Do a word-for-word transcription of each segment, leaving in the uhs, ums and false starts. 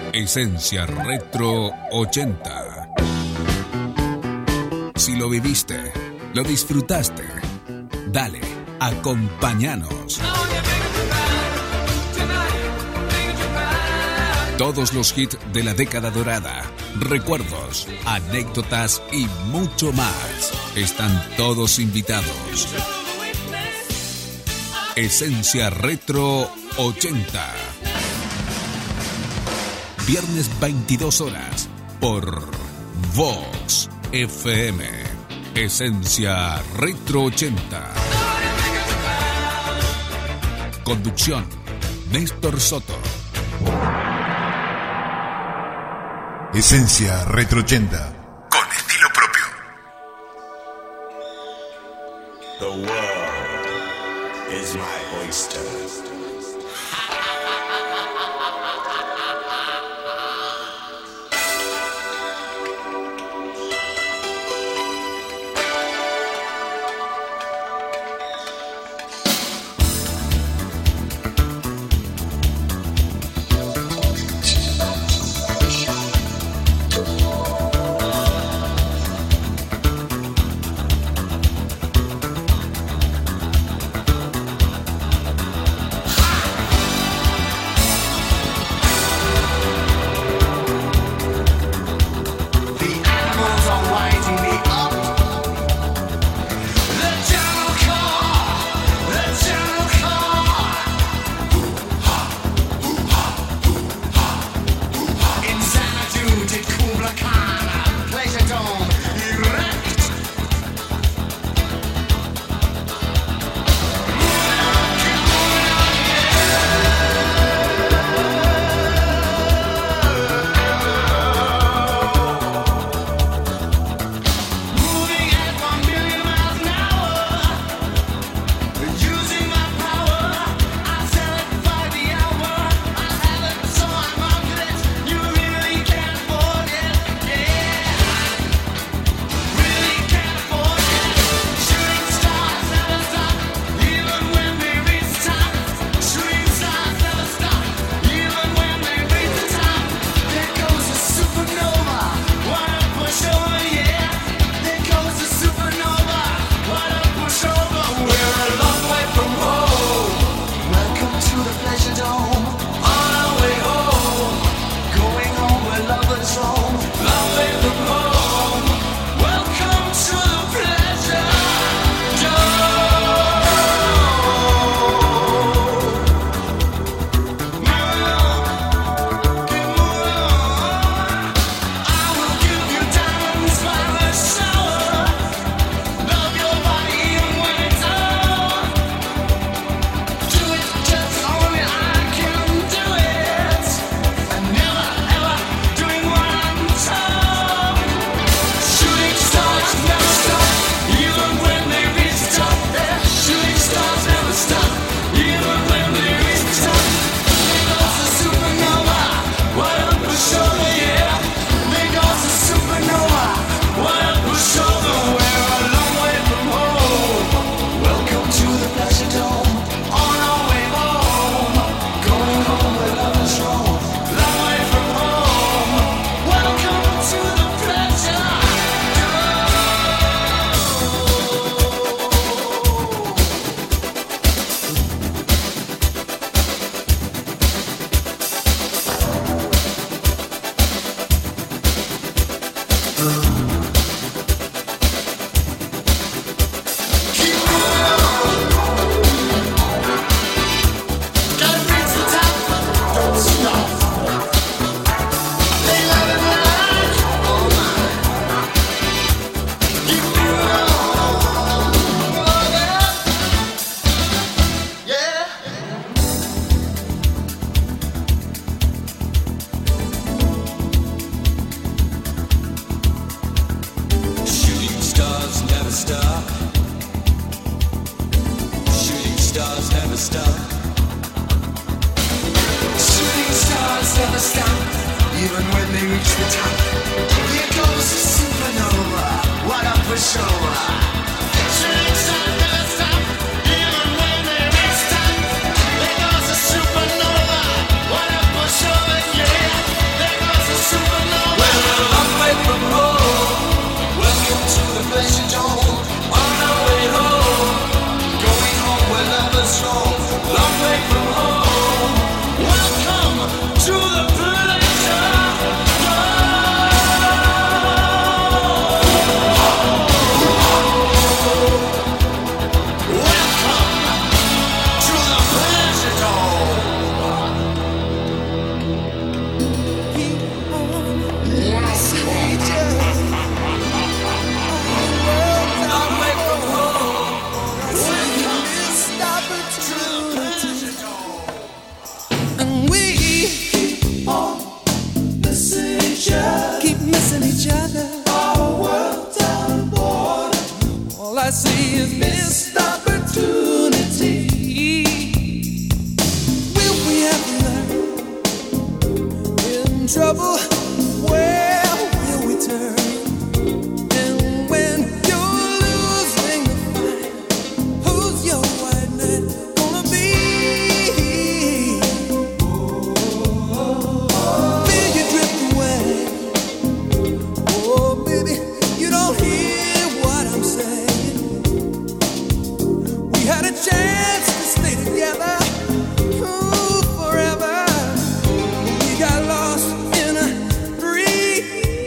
Esencia Retro ochenta. Si lo viviste, lo disfrutaste, dale, acompáñanos. Todos los hits de la década dorada, recuerdos, anécdotas y mucho más. Están todos invitados. Esencia Retro ochenta. Viernes veintidós horas por Vox F M. Esencia Retro ochenta. Conducción: Néstor Soto. Esencia Retro ochenta. Con estilo propio. The world is my oyster. There And we keep on missing each other. Keep missing each other. Our world's out of order. All I see is missed opportunity. Will we ever learn? In trouble, where will we turn? And when you're losing the fight, who's your white knight gonna be? Feel you drift away. Oh, baby, you don't hear what I'm saying. We had a chance to stay together, ooh, forever. We got lost in a dream.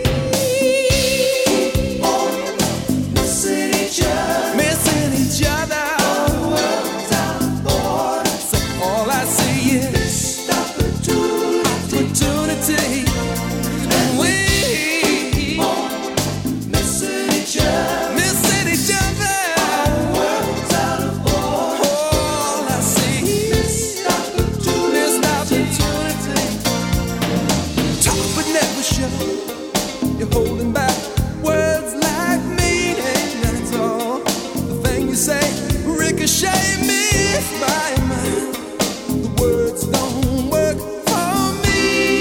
Oh, missing each other, missing each other. Our world's out of order. So all I see is missed opportunity. And we oh, missing each other, missing each other. Our world's out of order. All I see is missed opportunity. Talk but never show. You're holding back words like meaning, that's all. The thing you say ricochet miss my mind. The words don't work for me.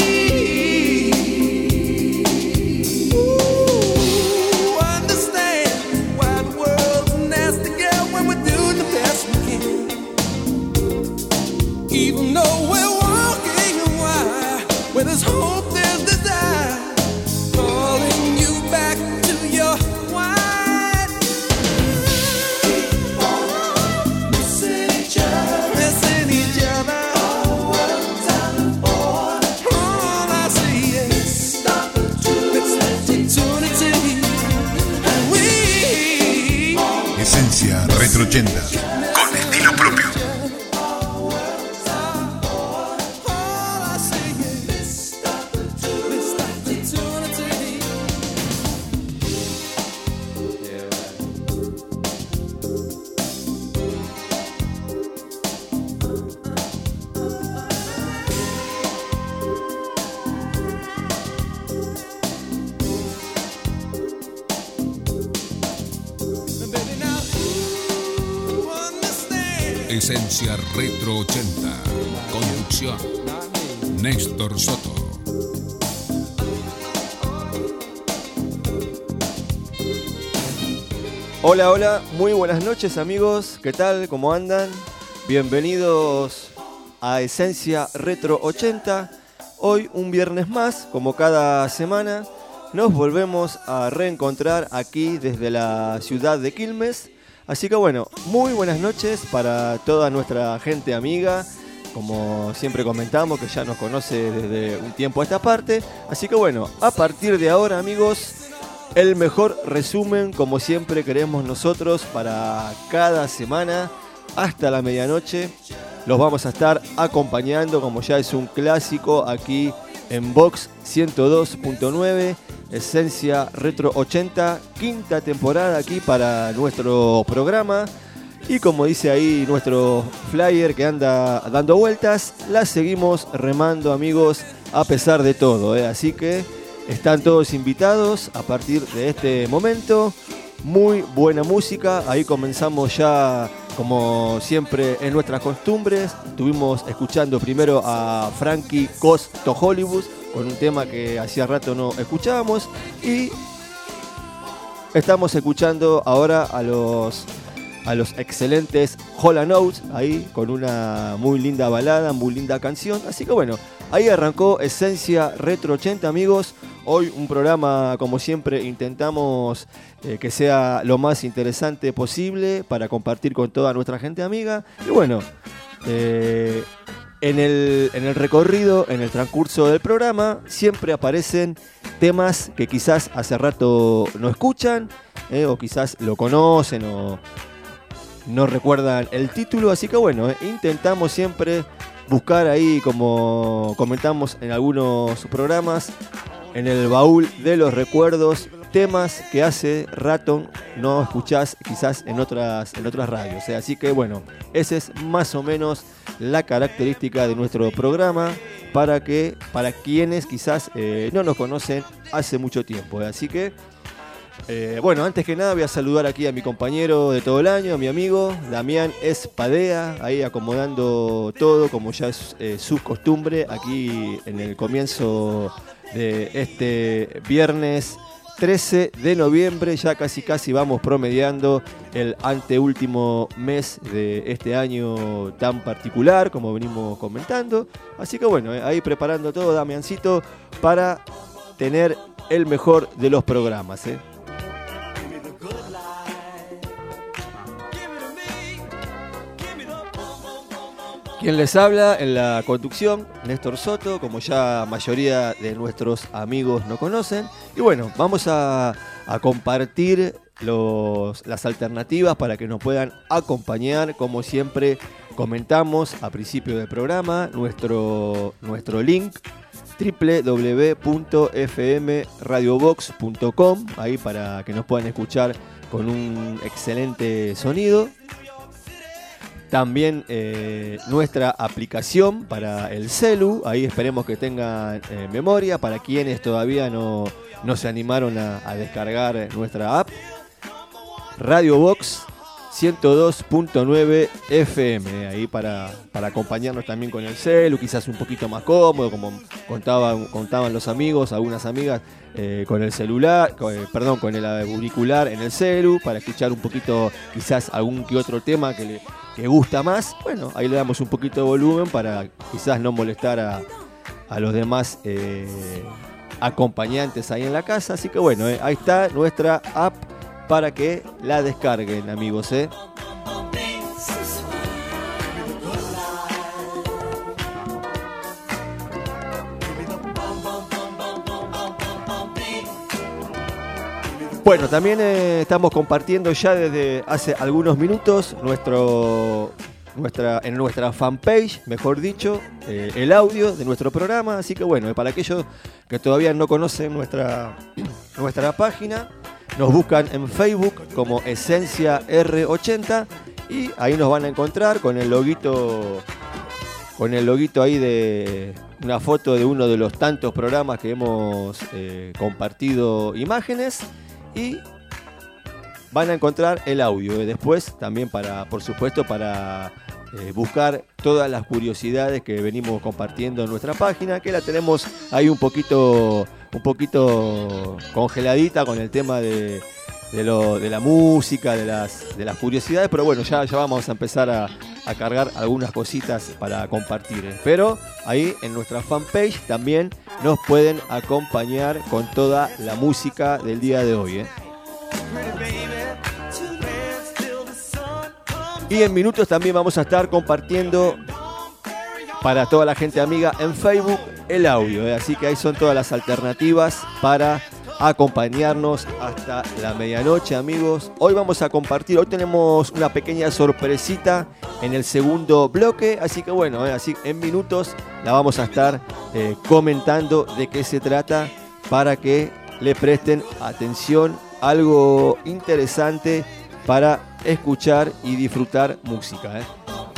Ooh, understand why the world's a nasty girl when we're doing the best we can. Even though we're walking a wire where there's hope, there's desire. Calling you back to your white. Missing each other, missing each other. Our world's out of order. All I see is missed opportunity. And we Esencia Retro ochenta. Con estilo propio. all I see is missed opportunity. Baby, now you understand. Esencia Retro ochenta. Conducción. Néstor Soto. Hola, hola, muy buenas noches amigos, ¿qué tal? ¿Cómo andan? Bienvenidos a Esencia Retro ochenta. Hoy un viernes más, como cada semana, nos volvemos a reencontrar aquí desde la ciudad de Quilmes. Así que bueno, muy buenas noches para toda nuestra gente amiga, como siempre comentamos, que ya nos conoce desde un tiempo a esta parte. Así que bueno, a partir de ahora amigos, el mejor resumen, como siempre queremos nosotros, para cada semana hasta la medianoche. Los vamos a estar acompañando, como ya es un clásico, aquí en Vox ciento dos punto nueve, Esencia Retro ochenta, quinta temporada aquí para nuestro programa. Y como dice ahí nuestro flyer que anda dando vueltas, la seguimos remando amigos a pesar de todo, ¿eh? Así que están todos invitados a partir de este momento. Muy buena música. Ahí comenzamos ya, como siempre en nuestras costumbres. Estuvimos escuchando primero a Frankie Goes to Hollywood con un tema que hacía rato no escuchábamos. Y estamos escuchando ahora a los, a los excelentes Hall and Oates, ahí con una muy linda balada, muy linda canción. Así que bueno, ahí arrancó Esencia Retro ochenta amigos. Hoy un programa, como siempre, intentamos eh, que sea lo más interesante posible para compartir con toda nuestra gente amiga. Y bueno, eh, en, el, en el recorrido, en el transcurso del programa, siempre aparecen temas que quizás hace rato no escuchan, eh, o quizás lo conocen o no recuerdan el título. Así que bueno, eh, intentamos siempre buscar ahí, como comentamos en algunos programas, en el baúl de los recuerdos, temas que hace rato no escuchás quizás en otras, en otras radios. ¿eh? Así que bueno, esa es más o menos la característica de nuestro programa para que para quienes quizás eh, no nos conocen hace mucho tiempo. ¿eh? Así que Eh, bueno, antes que nada voy a saludar aquí a mi compañero de todo el año, a mi amigo Damián Espadea, ahí acomodando todo como ya es eh, su costumbre aquí en el comienzo de este viernes trece de noviembre, ya casi casi vamos promediando el anteúltimo mes de este año tan particular como venimos comentando, así que bueno, eh, ahí preparando todo Damiancito para tener el mejor de los programas, ¿eh? Quien les habla en la conducción, Néstor Soto, como ya mayoría de nuestros amigos no conocen. Y bueno, vamos a, a compartir los, las alternativas para que nos puedan acompañar. Como siempre comentamos a principio del programa, nuestro, nuestro link doble u doble u doble u punto f m radio box punto com, ahí para que nos puedan escuchar con un excelente sonido. También eh, nuestra aplicación para el celu, ahí esperemos que tengan eh, memoria para quienes todavía no, no se animaron a, a descargar nuestra app. Radio Box ciento dos punto nueve F M, ahí para, para acompañarnos también con el celu, quizás un poquito más cómodo, como contaban, contaban los amigos, algunas amigas, eh, con el celular, con, eh, perdón, con el auricular en el celu, para escuchar un poquito quizás algún que otro tema que le que gusta más. Bueno, ahí le damos un poquito de volumen para quizás no molestar a, a los demás eh, acompañantes ahí en la casa. Así que bueno, eh, ahí está nuestra app para que la descarguen, amigos, ¿eh? Bueno, también eh, estamos compartiendo ya desde hace algunos minutos nuestro, nuestra, en nuestra fanpage, mejor dicho, eh, el audio de nuestro programa. Así que bueno, para aquellos que todavía no conocen nuestra, nuestra página, nos buscan en Facebook como Esencia R ochenta y ahí nos van a encontrar con el loguito, con el loguito ahí de una foto de uno de los tantos programas que hemos eh, compartido imágenes. Y van a encontrar el audio. ¿eh? Después también para, por supuesto, para eh, buscar todas las curiosidades que venimos compartiendo en nuestra página, que la tenemos ahí un poquito, un poquito congeladita con el tema de, de, lo, de la música, de las, de las curiosidades, pero bueno, ya, ya vamos a empezar a, a cargar algunas cositas para compartir. ¿eh? Pero ahí en nuestra fanpage también nos pueden acompañar con toda la música del día de hoy. ¿eh? Y en minutos también vamos a estar compartiendo para toda la gente amiga en Facebook el audio. ¿eh? Así que ahí son todas las alternativas para acompañarnos hasta la medianoche, amigos. Hoy vamos a compartir, hoy tenemos una pequeña sorpresita en el segundo bloque, así que bueno, eh, así en minutos la vamos a estar eh, comentando de qué se trata para que le presten atención, algo interesante para escuchar y disfrutar música. ¿eh?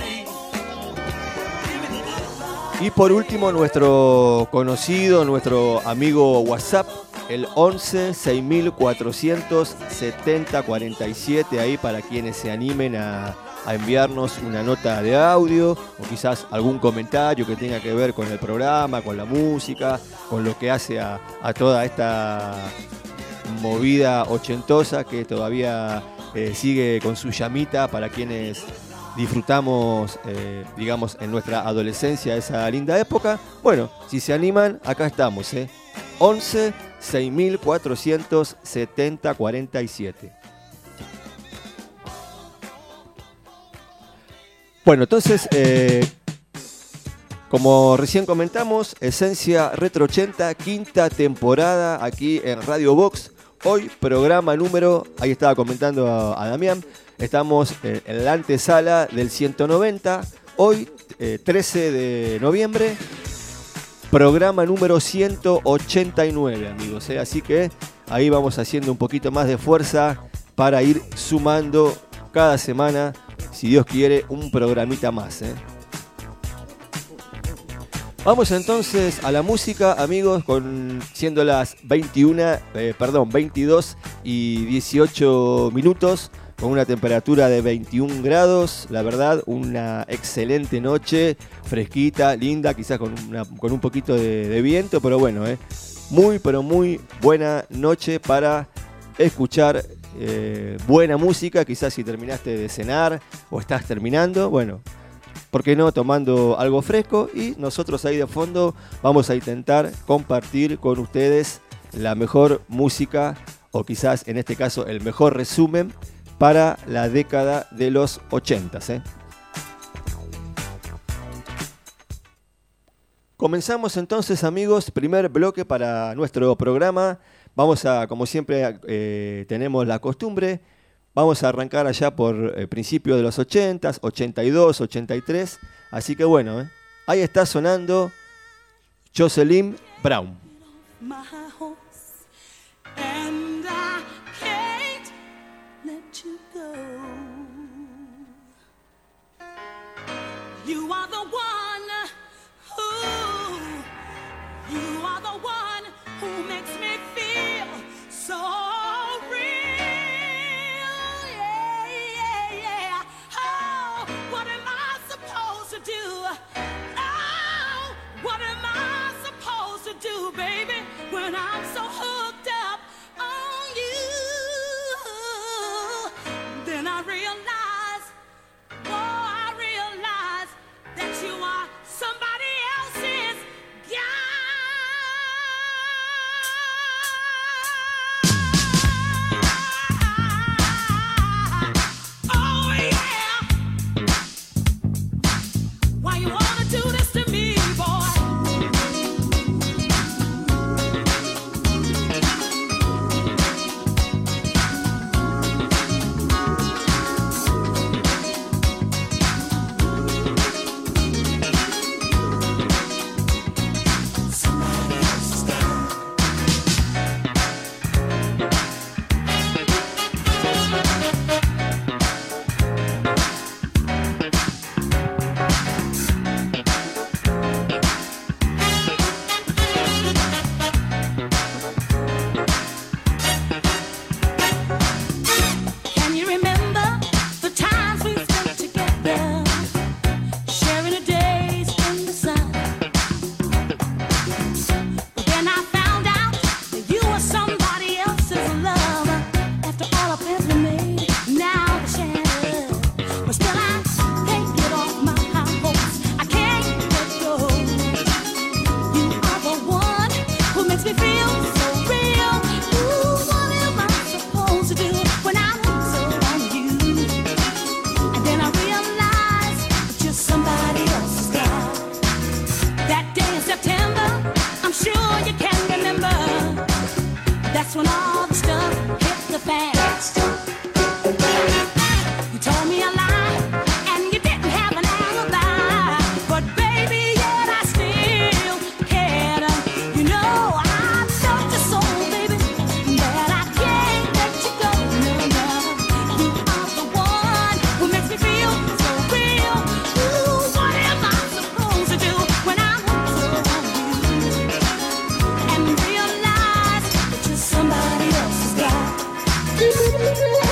Y por último, nuestro conocido, nuestro amigo WhatsApp, el once seis mil cuatrocientos setenta cuarenta y siete, ahí para quienes se animen a, a enviarnos una nota de audio o quizás algún comentario que tenga que ver con el programa, con la música, con lo que hace a, a toda esta movida ochentosa que todavía eh, sigue con su llamita para quienes disfrutamos, eh, digamos, en nuestra adolescencia esa linda época. Bueno, si se animan, acá estamos, ¿eh? once seis mil cuatrocientos setenta cuarenta y siete. Bueno, entonces, eh, como recién comentamos, Esencia Retro ochenta, quinta temporada aquí en Radio Box. Hoy programa número, ahí estaba comentando a, a Damián, estamos eh, en la antesala del ciento noventa, hoy eh, trece de noviembre. Programa número ciento ochenta y nueve, amigos, ¿eh? Así que ahí vamos haciendo un poquito más de fuerza para ir sumando cada semana, si Dios quiere, un programita más, ¿eh? Vamos entonces a la música, amigos, con siendo las veintiuna, eh, perdón, veintidós y dieciocho minutos, con una temperatura de veintiún grados, la verdad, una excelente noche, fresquita, linda, quizás con, una, con un poquito de, de viento, pero bueno, eh, muy, pero muy buena noche para escuchar eh, buena música, quizás si terminaste de cenar o estás terminando, bueno, ¿por qué no? Tomando algo fresco, y nosotros ahí de fondo vamos a intentar compartir con ustedes la mejor música, o quizás en este caso el mejor resumen para la década de los ochentas, ¿eh? Comenzamos entonces, amigos, primer bloque para nuestro programa. Vamos a, como siempre eh, tenemos la costumbre, vamos a arrancar allá por el principio de los ochentas, ochenta y dos, ochenta y tres. Así que bueno, ¿eh? Ahí está sonando Jocelyn Brown. You are the one who, you are the one who makes me feel so real, yeah, yeah, yeah. Oh, what am I supposed to do? Oh, what am I supposed to do, baby, when I'm so hooked up on you? Then I realize, oh, I realize that you are somebody else's guy. Oh yeah. Why you wanna do this to me, boy? Can you remember the times we spent together, sharing the days in the sun? But then I found out that you were somebody else's love. After all our plans were made, now they're shattered. But still I can't get off my high horse. I can't let go. You are the one who makes me feel so real. Ooh, what am I supposed to do when I'm so on you? And then I realize that you're somebody else's guy. That day in September, I'm sure you can remember. That's when all the stuff hit the fan. You told me a lie, and you didn't have an alibi. But baby, yet I still cared. You know I felt your soul, baby, but I can't let you go. No, no. You are the one who makes me feel so real. Ooh, what am I supposed to do when I'm so on you? And realize that you're somebody else's guy.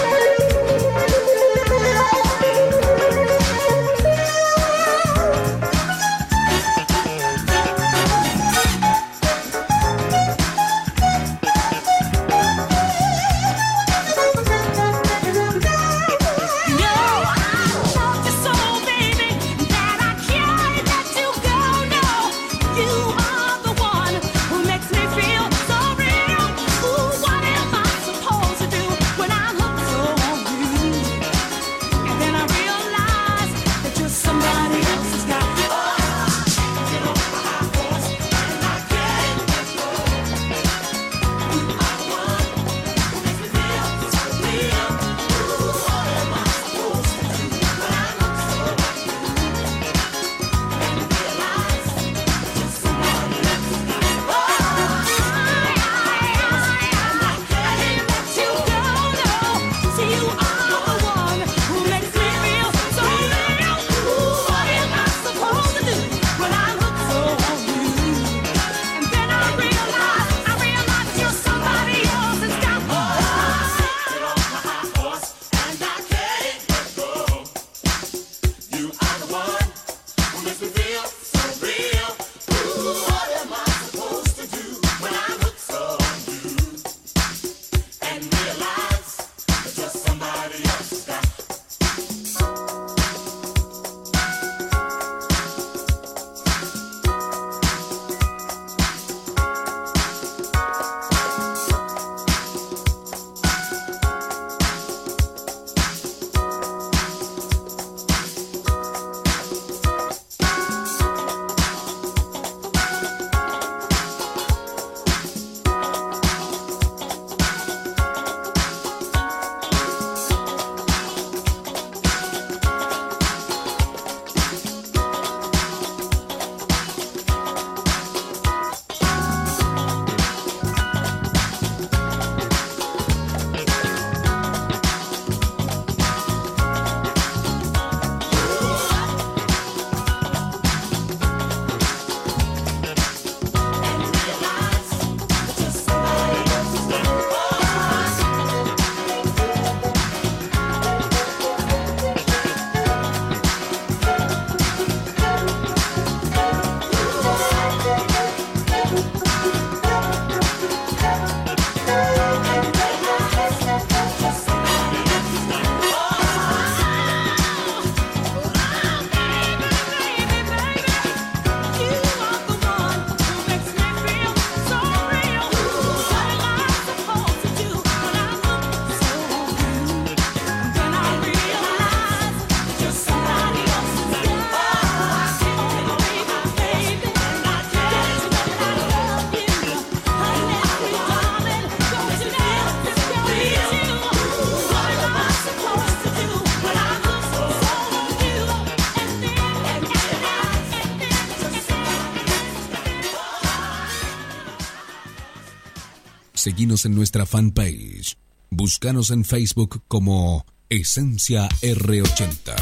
Seguinos en nuestra fanpage. Búscanos en Facebook como Esencia R ochenta.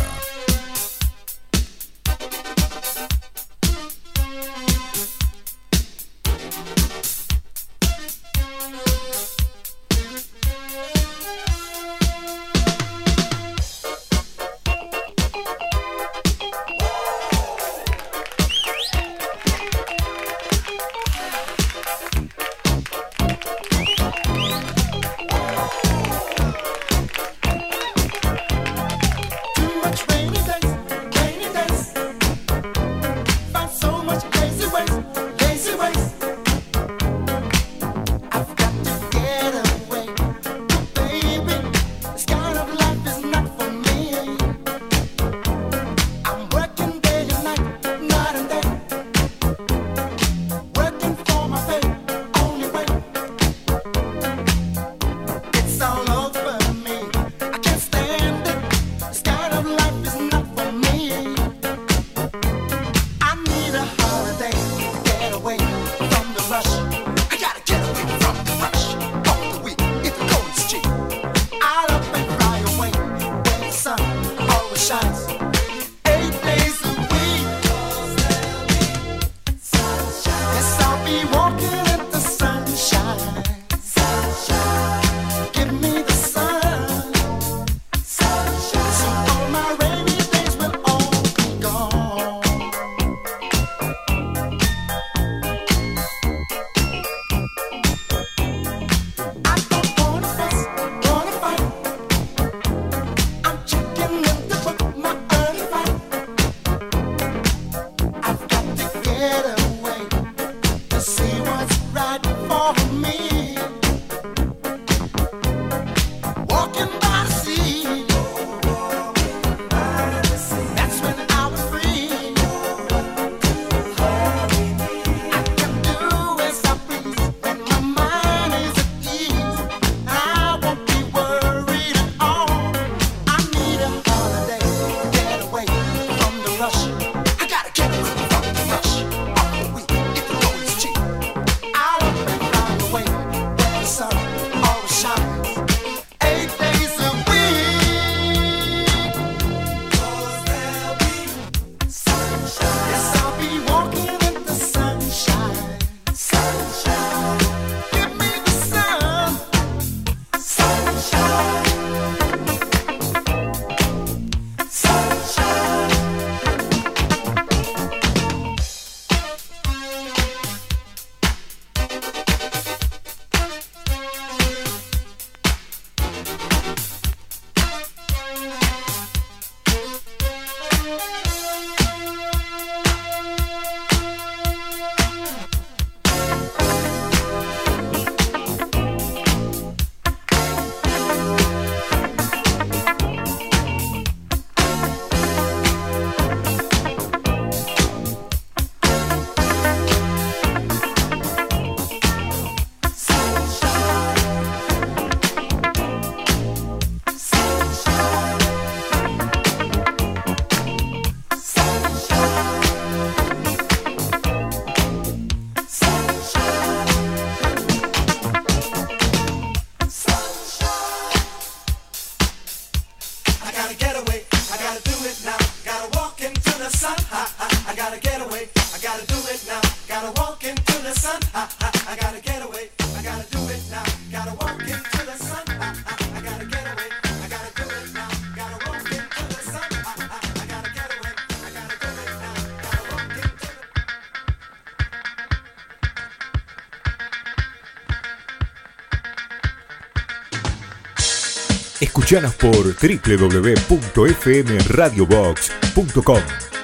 Escuchanos por doble u doble u doble u punto f m radio box punto com.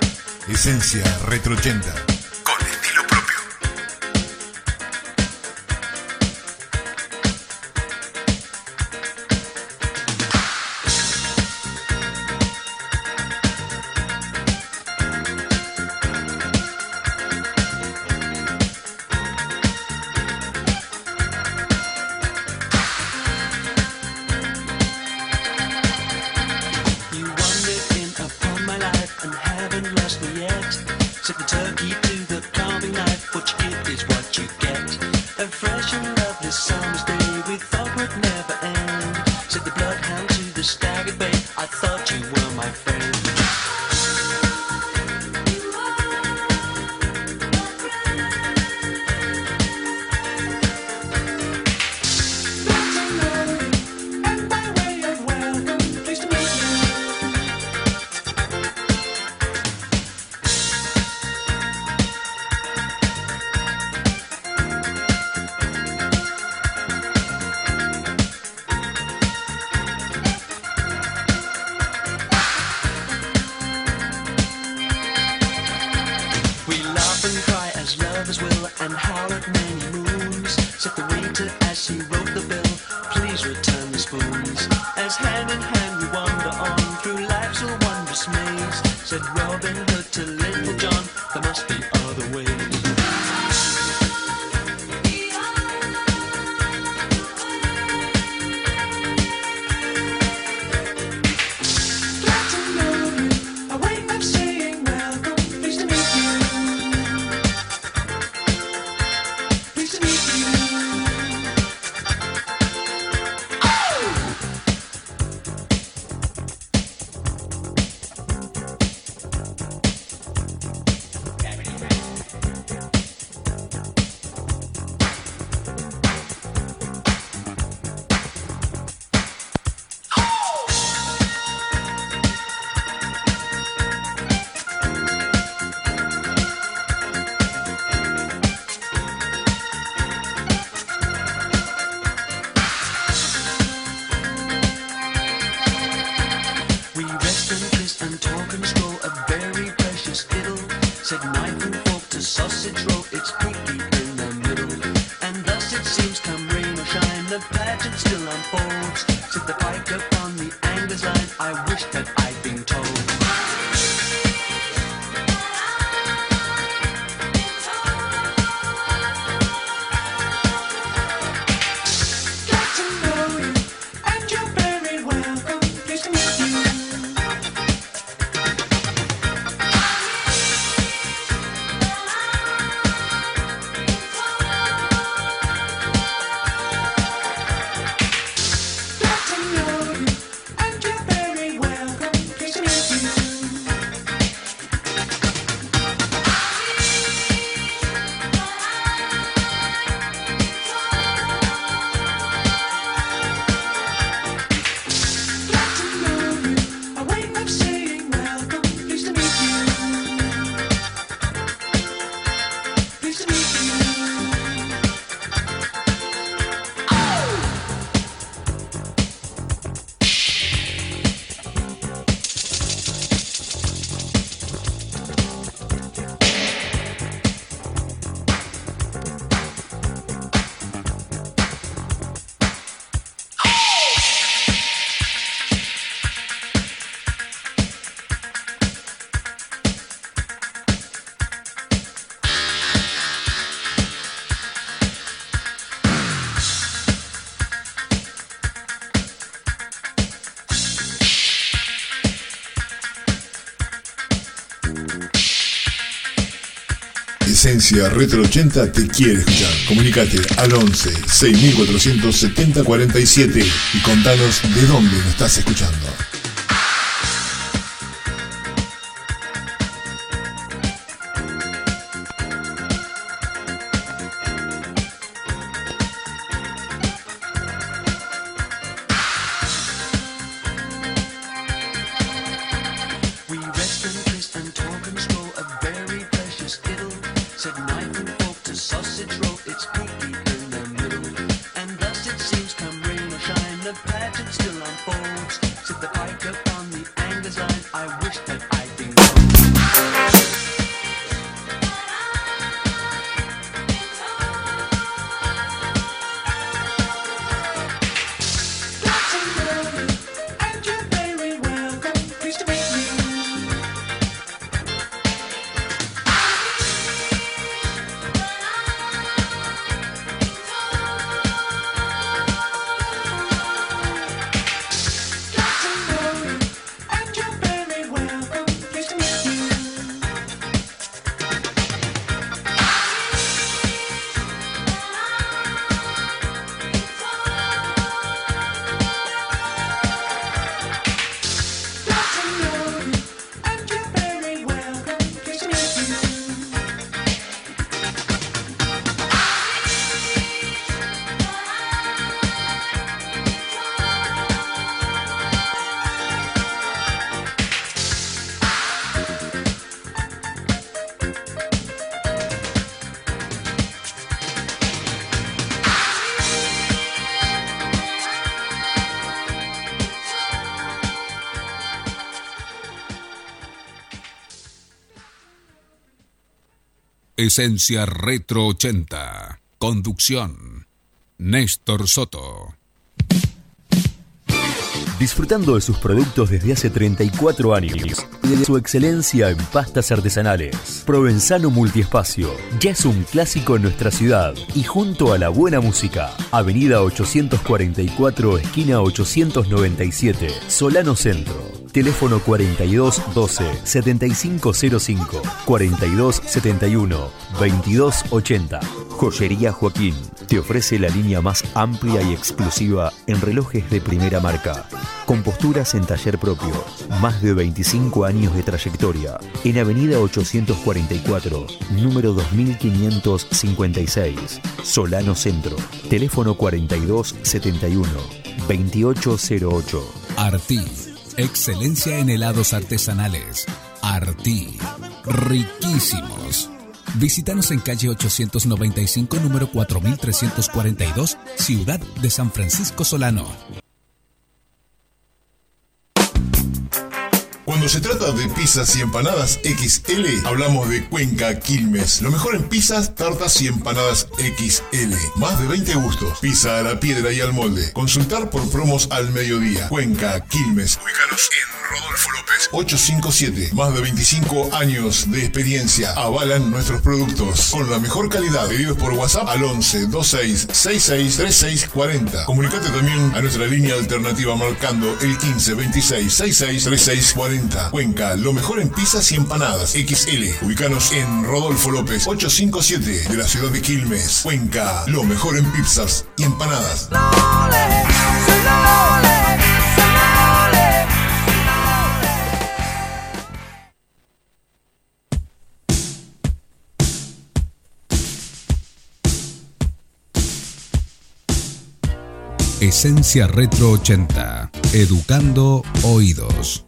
Esencia Retro ochenta, con estilo propio. You wandered in upon my life and haven't lost me yet. Took the turkey to it's pinky in the middle. And thus it seems come rain or shine, the pageant still unfolds. Sit the pike upon the angler's line, I wish that I'd been told. Esencia Retro ochenta te quiere escuchar. Comunicate al once seis mil cuatrocientos setenta cuarenta y siete y contanos de dónde lo estás escuchando. Esencia Retro ochenta. Conducción: Néstor Soto. Disfrutando de sus productos desde hace treinta y cuatro años y de su excelencia en pastas artesanales, Provenzano Multiespacio ya es un clásico en nuestra ciudad y junto a la buena música. Avenida ochocientos cuarenta y cuatro, esquina ochocientos noventa y siete, Solano Centro. Teléfono cuarenta y dos doce, setenta y cinco cero cinco, cuarenta y dos setenta y uno, veintidós ochenta. Joyería Joaquín te ofrece la línea más amplia y exclusiva en relojes de primera marca, con posturas en taller propio, más de veinticinco años de trayectoria. En Avenida ochocientos cuarenta y cuatro, número dos mil quinientos cincuenta y seis, Solano Centro. Teléfono cuarenta y dos setenta y uno, veintiocho cero ocho. Artí, excelencia en helados artesanales. Artí, riquísimos. Visítanos en calle ochocientos noventa y cinco, número cuatro mil trescientos cuarenta y dos, Ciudad de San Francisco Solano. Cuando Cuando se trata de pizzas y empanadas equis ele, hablamos de Cuenca Quilmes. Lo mejor en pizzas, tartas y empanadas equis ele. Más de veinte gustos. Pizza a la piedra y al molde. Consultar por promos al mediodía. Cuenca Quilmes. Ubícanos en Rodolfo López ochocientos cincuenta y siete. Más de veinticinco años de experiencia avalan nuestros productos con la mejor calidad. Pedidos por WhatsApp al once veintiséis sesenta y seis treinta y seis cuarenta. Comunicate también a nuestra línea alternativa marcando el quince veintiséis sesenta y seis treinta y seis cuarenta. Cuenca, lo mejor en pizzas y empanadas equis ele. Ubícanos en Rodolfo López ochocientos cincuenta y siete de la ciudad de Quilmes. Cuenca, lo mejor en pizzas y empanadas. Esencia Retro ochenta, educando oídos.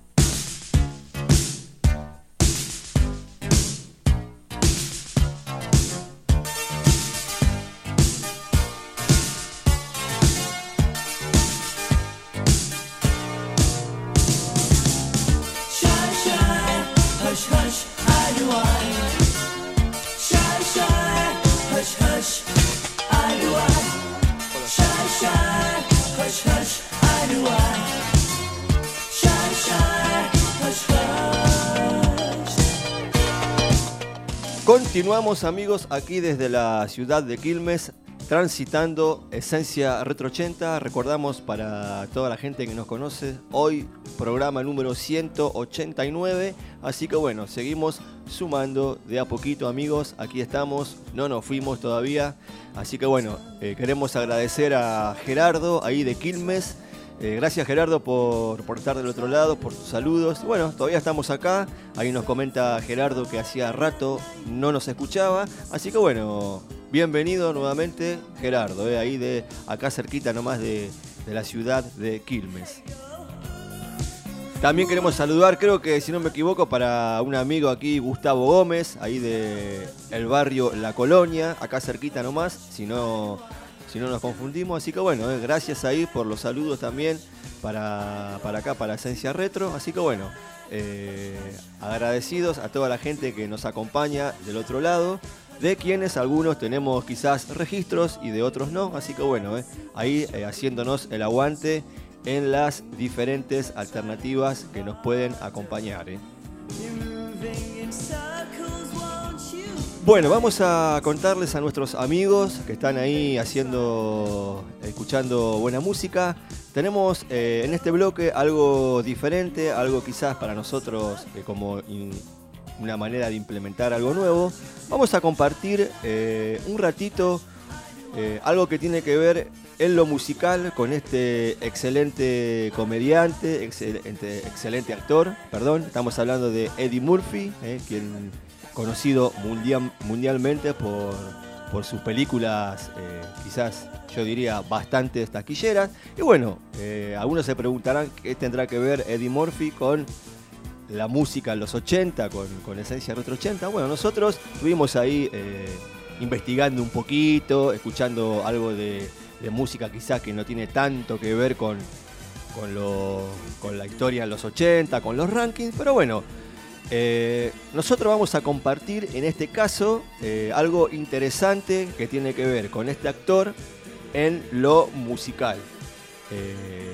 Continuamos, amigos, aquí desde la ciudad de Quilmes, transitando Esencia Retro ochenta. Recordamos para toda la gente que nos conoce, hoy programa número ciento ochenta y nueve. Así que bueno, seguimos sumando de a poquito, amigos. Aquí estamos, no nos fuimos todavía. Así que bueno, eh, queremos agradecer a Gerardo, ahí de Quilmes. Eh, gracias, Gerardo, por, por estar del otro lado, por tus saludos. Bueno, todavía estamos acá. Ahí nos comenta Gerardo que hacía rato no nos escuchaba. Así que bueno, bienvenido nuevamente, Gerardo, eh, ahí de acá cerquita nomás de, de la ciudad de Quilmes. También queremos saludar, creo que si no me equivoco, para un amigo aquí, Gustavo Gómez, ahí de el barrio La Colonia, acá cerquita nomás, si no... si no nos confundimos, así que bueno, eh, gracias ahí por los saludos también para, para acá, para Esencia Retro, así que bueno, eh, agradecidos a toda la gente que nos acompaña del otro lado, de quienes algunos tenemos quizás registros y de otros no, así que bueno, eh, ahí eh, haciéndonos el aguante en las diferentes alternativas que nos pueden acompañar. Eh. Bueno, vamos a contarles a nuestros amigos que están ahí haciendo, escuchando buena música. Tenemos eh, en este bloque algo diferente, algo quizás para nosotros eh, como in, una manera de implementar algo nuevo. Vamos a compartir eh, un ratito eh, algo que tiene que ver en lo musical con este excelente comediante, excelente, excelente actor, perdón. Estamos hablando de Eddie Murphy, eh, quien... conocido mundial, mundialmente por, por sus películas, eh, quizás yo diría bastante taquilleras. Y bueno, eh, algunos se preguntarán qué tendrá que ver Eddie Murphy con la música en los ochenta, con, con Esencia Retro ochenta. Bueno, nosotros estuvimos ahí eh, investigando un poquito, escuchando algo de, de música quizás que no tiene tanto que ver con, con, lo, con la historia en los ochenta, con los rankings, pero bueno. Eh, nosotros vamos a compartir en este caso eh, algo interesante que tiene que ver con este actor en lo musical. Eh,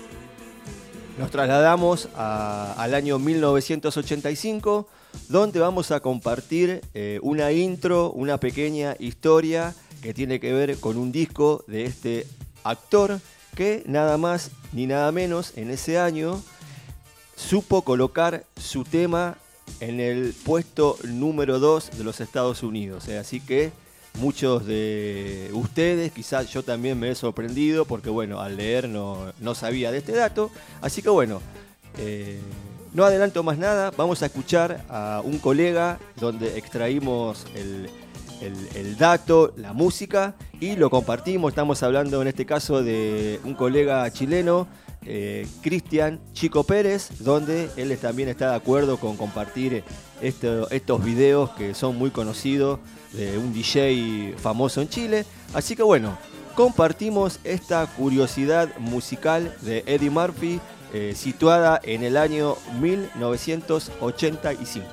nos trasladamos a, al año mil novecientos ochenta y cinco, donde vamos a compartir eh, una intro, una pequeña historia que tiene que ver con un disco de este actor que nada más ni nada menos en ese año supo colocar su tema en el puesto número dos de los Estados Unidos. ¿eh? Así que muchos de ustedes, quizás yo también me he sorprendido, porque bueno, al leer no, no sabía de este dato. Así que bueno, eh, no adelanto más nada, vamos a escuchar a un colega donde extraímos el, el, el dato, la música, y lo compartimos. Estamos hablando en este caso de un colega chileno, Eh, Cristian Chico Pérez, donde él también está de acuerdo con compartir esto, estos videos que son muy conocidos de un D J famoso en Chile. Así que bueno, compartimos esta curiosidad musical de Eddie Murphy eh, situada en el año mil novecientos ochenta y cinco.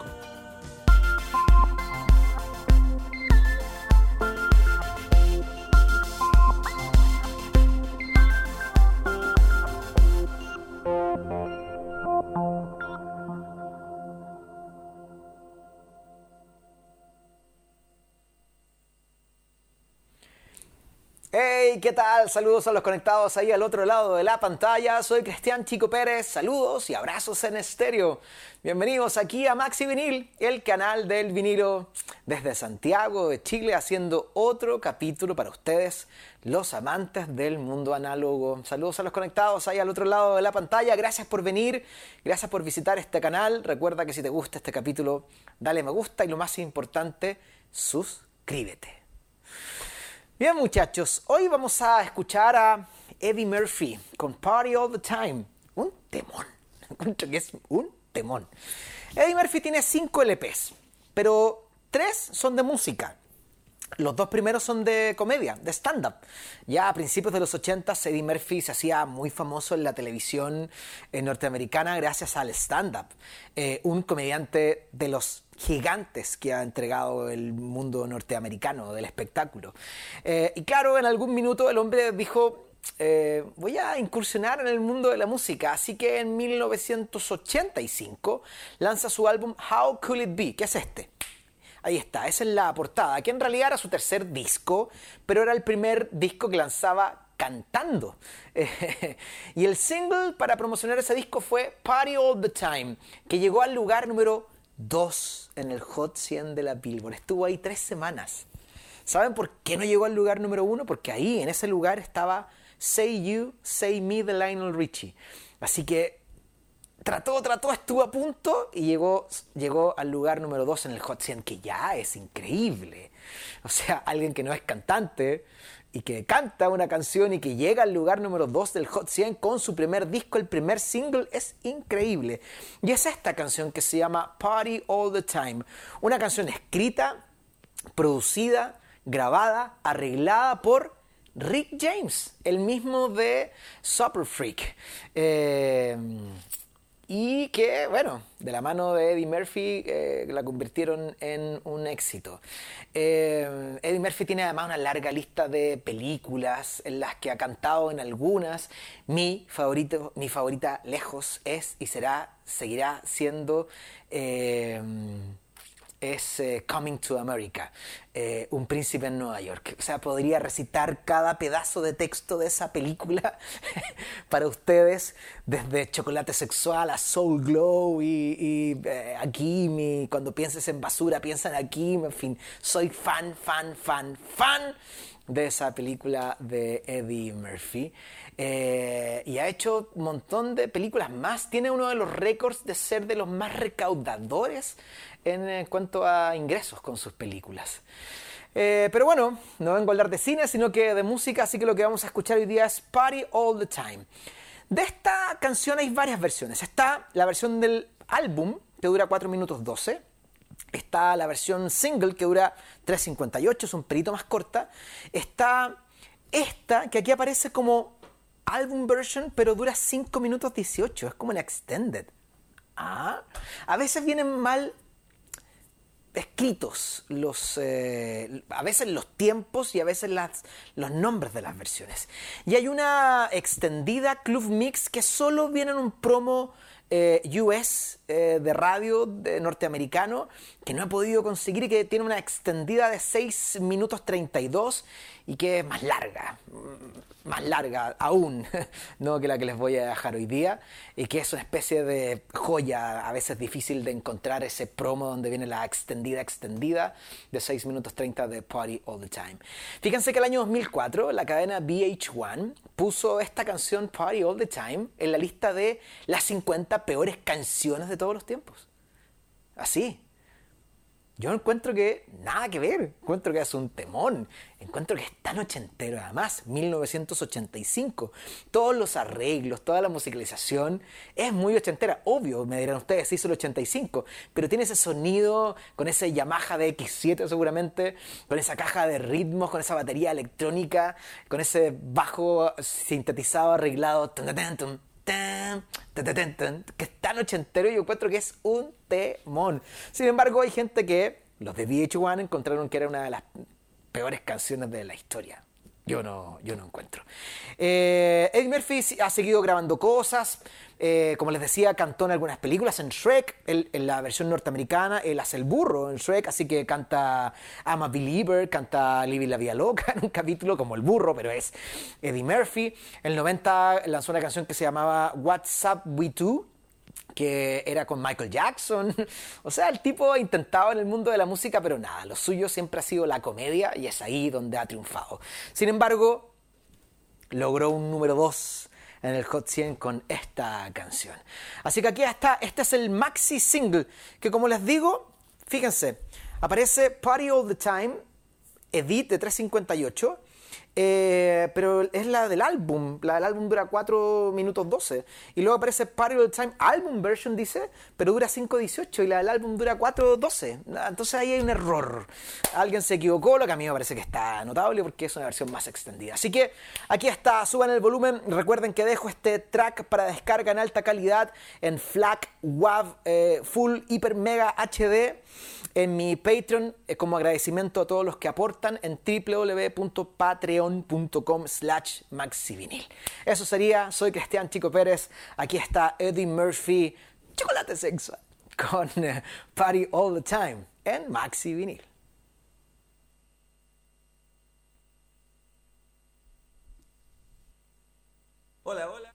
Hey, ¿qué tal? Saludos a los conectados ahí al otro lado de la pantalla. Soy Cristian Chico Pérez. Saludos y abrazos en estéreo. Bienvenidos aquí a Maxi Vinil, el canal del vinilo, desde Santiago de Chile, haciendo otro capítulo para ustedes, los amantes del mundo análogo. Saludos a los conectados ahí al otro lado de la pantalla. Gracias por venir, gracias por visitar este canal. Recuerda que si te gusta este capítulo, dale me gusta y lo más importante, suscríbete. Bien, muchachos, hoy vamos a escuchar a Eddie Murphy con Party All the Time. Un temón. Encuentro que es un temón. Eddie Murphy tiene cinco L Pes, pero tres son de música. Los dos primeros son de comedia, de stand-up. Ya a principios de los ochenta, Eddie Murphy se hacía muy famoso en la televisión eh, norteamericana gracias al stand-up. Eh, un comediante de los gigantes que ha entregado el mundo norteamericano del espectáculo. Eh, y claro, en algún minuto el hombre dijo, eh, voy a incursionar en el mundo de la música. Así que en mil novecientos ochenta y cinco lanza su álbum How Could It Be, que es este. Ahí está, esa es la portada, que en realidad era su tercer disco, pero era el primer disco que lanzaba cantando. Eh, y el single para promocionar ese disco fue Party All the Time, que llegó al lugar número dos en el Hot cien de la Billboard. Estuvo ahí tres semanas. ¿Saben por qué no llegó al lugar número uno? Porque ahí, en ese lugar, estaba Say You, Say Me de Lionel Richie. Así que trató, trató, estuvo a punto y llegó, llegó al lugar número dos en el Hot cien, que ya es increíble. O sea, alguien que no es cantante y que canta una canción y que llega al lugar número dos del Hot cien con su primer disco, el primer single, es increíble. Y es esta canción que se llama Party All the Time. Una canción escrita, producida, grabada, arreglada por Rick James, el mismo de Super Freak. Eh... Y que, bueno, de la mano de Eddie Murphy eh, la convirtieron en un éxito. Eh, Eddie Murphy tiene además una larga lista de películas en las que ha cantado en algunas. Mi, favorito, mi favorita lejos es y será, seguirá siendo... Eh, es eh, Coming to America, eh, Un príncipe en Nueva York. O sea, podría recitar cada pedazo de texto de esa película para ustedes, desde Chocolate Sexual a Soul Glow y, y eh, aquí, mi, cuando pienses en basura, piensa en aquí, en fin, soy fan, fan, fan, fan de esa película de Eddie Murphy. Eh, y ha hecho un montón de películas más. Tiene uno de los récords de ser de los más recaudadores en, en cuanto a ingresos con sus películas. Eh, pero bueno, no vengo a hablar de cine, sino que de música, así que lo que vamos a escuchar hoy día es Party All the Time. De esta canción hay varias versiones. Está la versión del álbum, que dura cuatro minutos doce. Está la versión single, que dura tres cincuenta y ocho, es un pelito más corta. Está esta, que aquí aparece como album version, pero dura cinco minutos dieciocho, es como la extended. Ah, a veces vienen mal escritos los, eh, a veces los tiempos y a veces las, los nombres de las versiones. Y hay una extendida Club Mix que solo viene en un promo eh, U S eh, de radio de norteamericano que no he podido conseguir y que tiene una extendida de seis minutos treinta y dos y que es más larga, más larga aún, ¿no?, que la que les voy a dejar hoy día, y que es una especie de joya, a veces difícil de encontrar ese promo donde viene la extendida extendida de seis minutos treinta de Party All the Time. Fíjense que el año dos mil cuatro la cadena V H uno puso esta canción Party All the Time en la lista de las cincuenta peores canciones de todos los tiempos. Así. Yo encuentro que nada que ver, encuentro que es un temón, encuentro que es tan ochentero además, mil novecientos ochenta y cinco, todos los arreglos, toda la musicalización es muy ochentera, obvio, me dirán ustedes, hizo el ochenta y cinco, pero tiene ese sonido con ese Yamaha D X siete seguramente, con esa caja de ritmos, con esa batería electrónica, con ese bajo sintetizado arreglado, tum, tum, tum, tan, tan, tan, tan, tan, que es tan ochentero y yo encuentro que es un temón. Sin embargo, hay gente que, los de V H uno, encontraron que era una de las peores canciones de la historia. Yo no, yo no encuentro. Eh, Eddie Murphy ha seguido grabando cosas. Eh, como les decía, cantó en algunas películas. En Shrek, él, en la versión norteamericana, él hace el burro en Shrek, así que canta I'm a Believer, canta Living la Vida Loca en un capítulo como el burro, pero es Eddie Murphy. En el noventa lanzó una canción que se llamaba What's Up We Do, que era con Michael Jackson. O sea, el tipo ha intentado en el mundo de la música, pero nada, lo suyo siempre ha sido la comedia y es ahí donde ha triunfado. Sin embargo, logró un número dos en el Hot cien con esta canción. Así que aquí está, este es el maxi single, que como les digo, fíjense, aparece Party All The Time, Edit de tres cincuenta y ocho, Eh, pero es la del álbum. La del álbum dura cuatro minutos doce. Y luego aparece Party All The Time Album Version, dice, pero dura cinco dieciocho. Y la del álbum dura cuatro doce. Entonces ahí hay un error. Alguien se equivocó, lo que a mí me parece que está notable porque es una versión más extendida. Así que aquí está, suban el volumen. Recuerden que dejo este track para descarga en alta calidad en FLAC, WAV, eh, Full, Hiper, Mega, H D. En mi Patreon, eh, como agradecimiento a todos los que aportan en w w w punto patreon punto com slash maxivinil. Eso sería, soy Cristian Chico Pérez, aquí está Eddie Murphy, Chocolate Sexual, con eh, Party All The Time en Maxi Vinil. Hola, hola.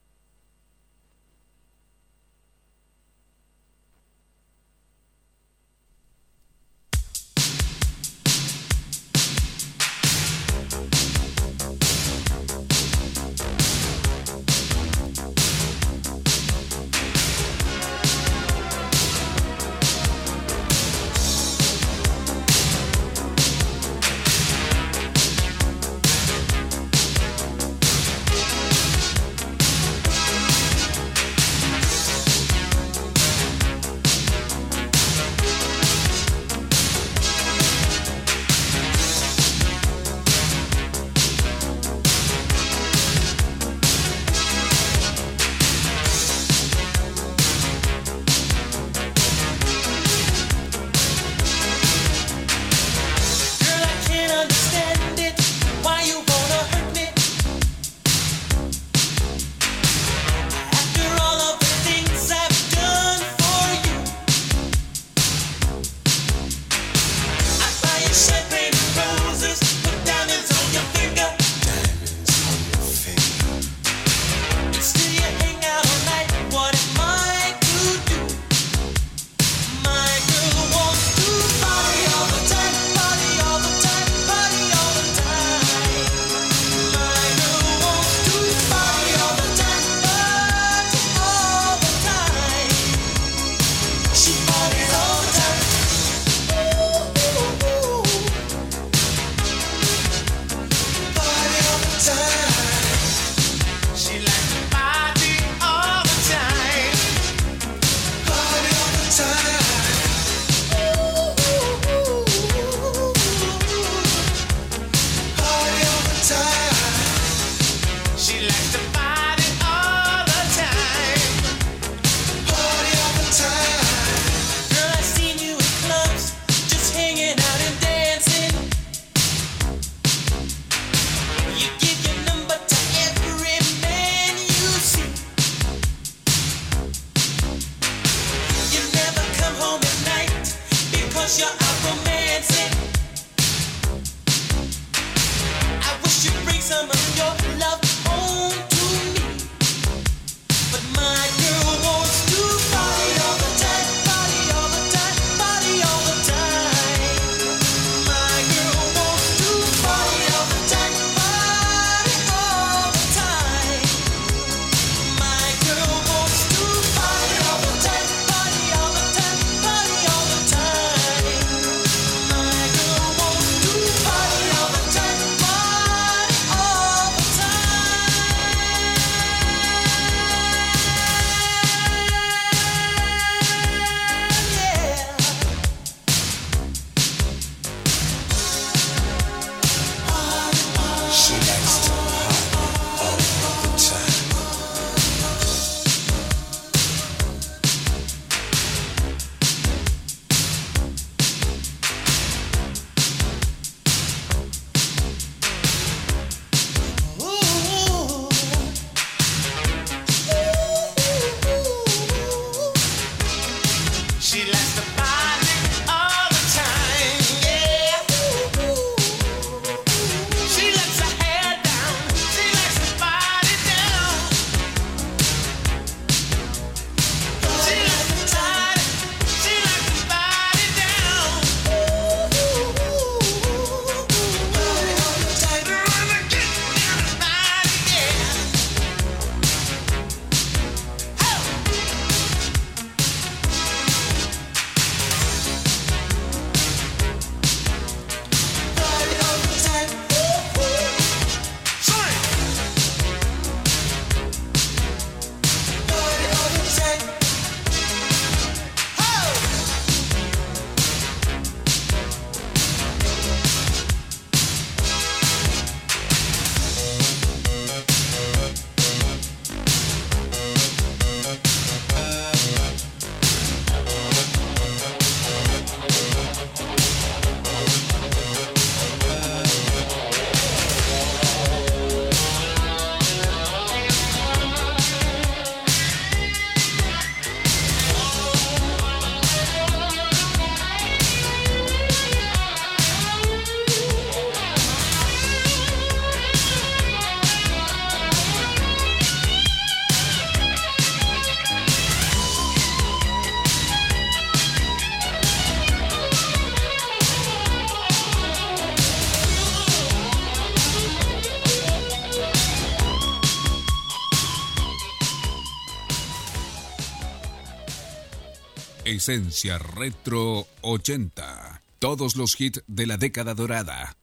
Esencia Retro ochenta. Todos los hits de la década dorada.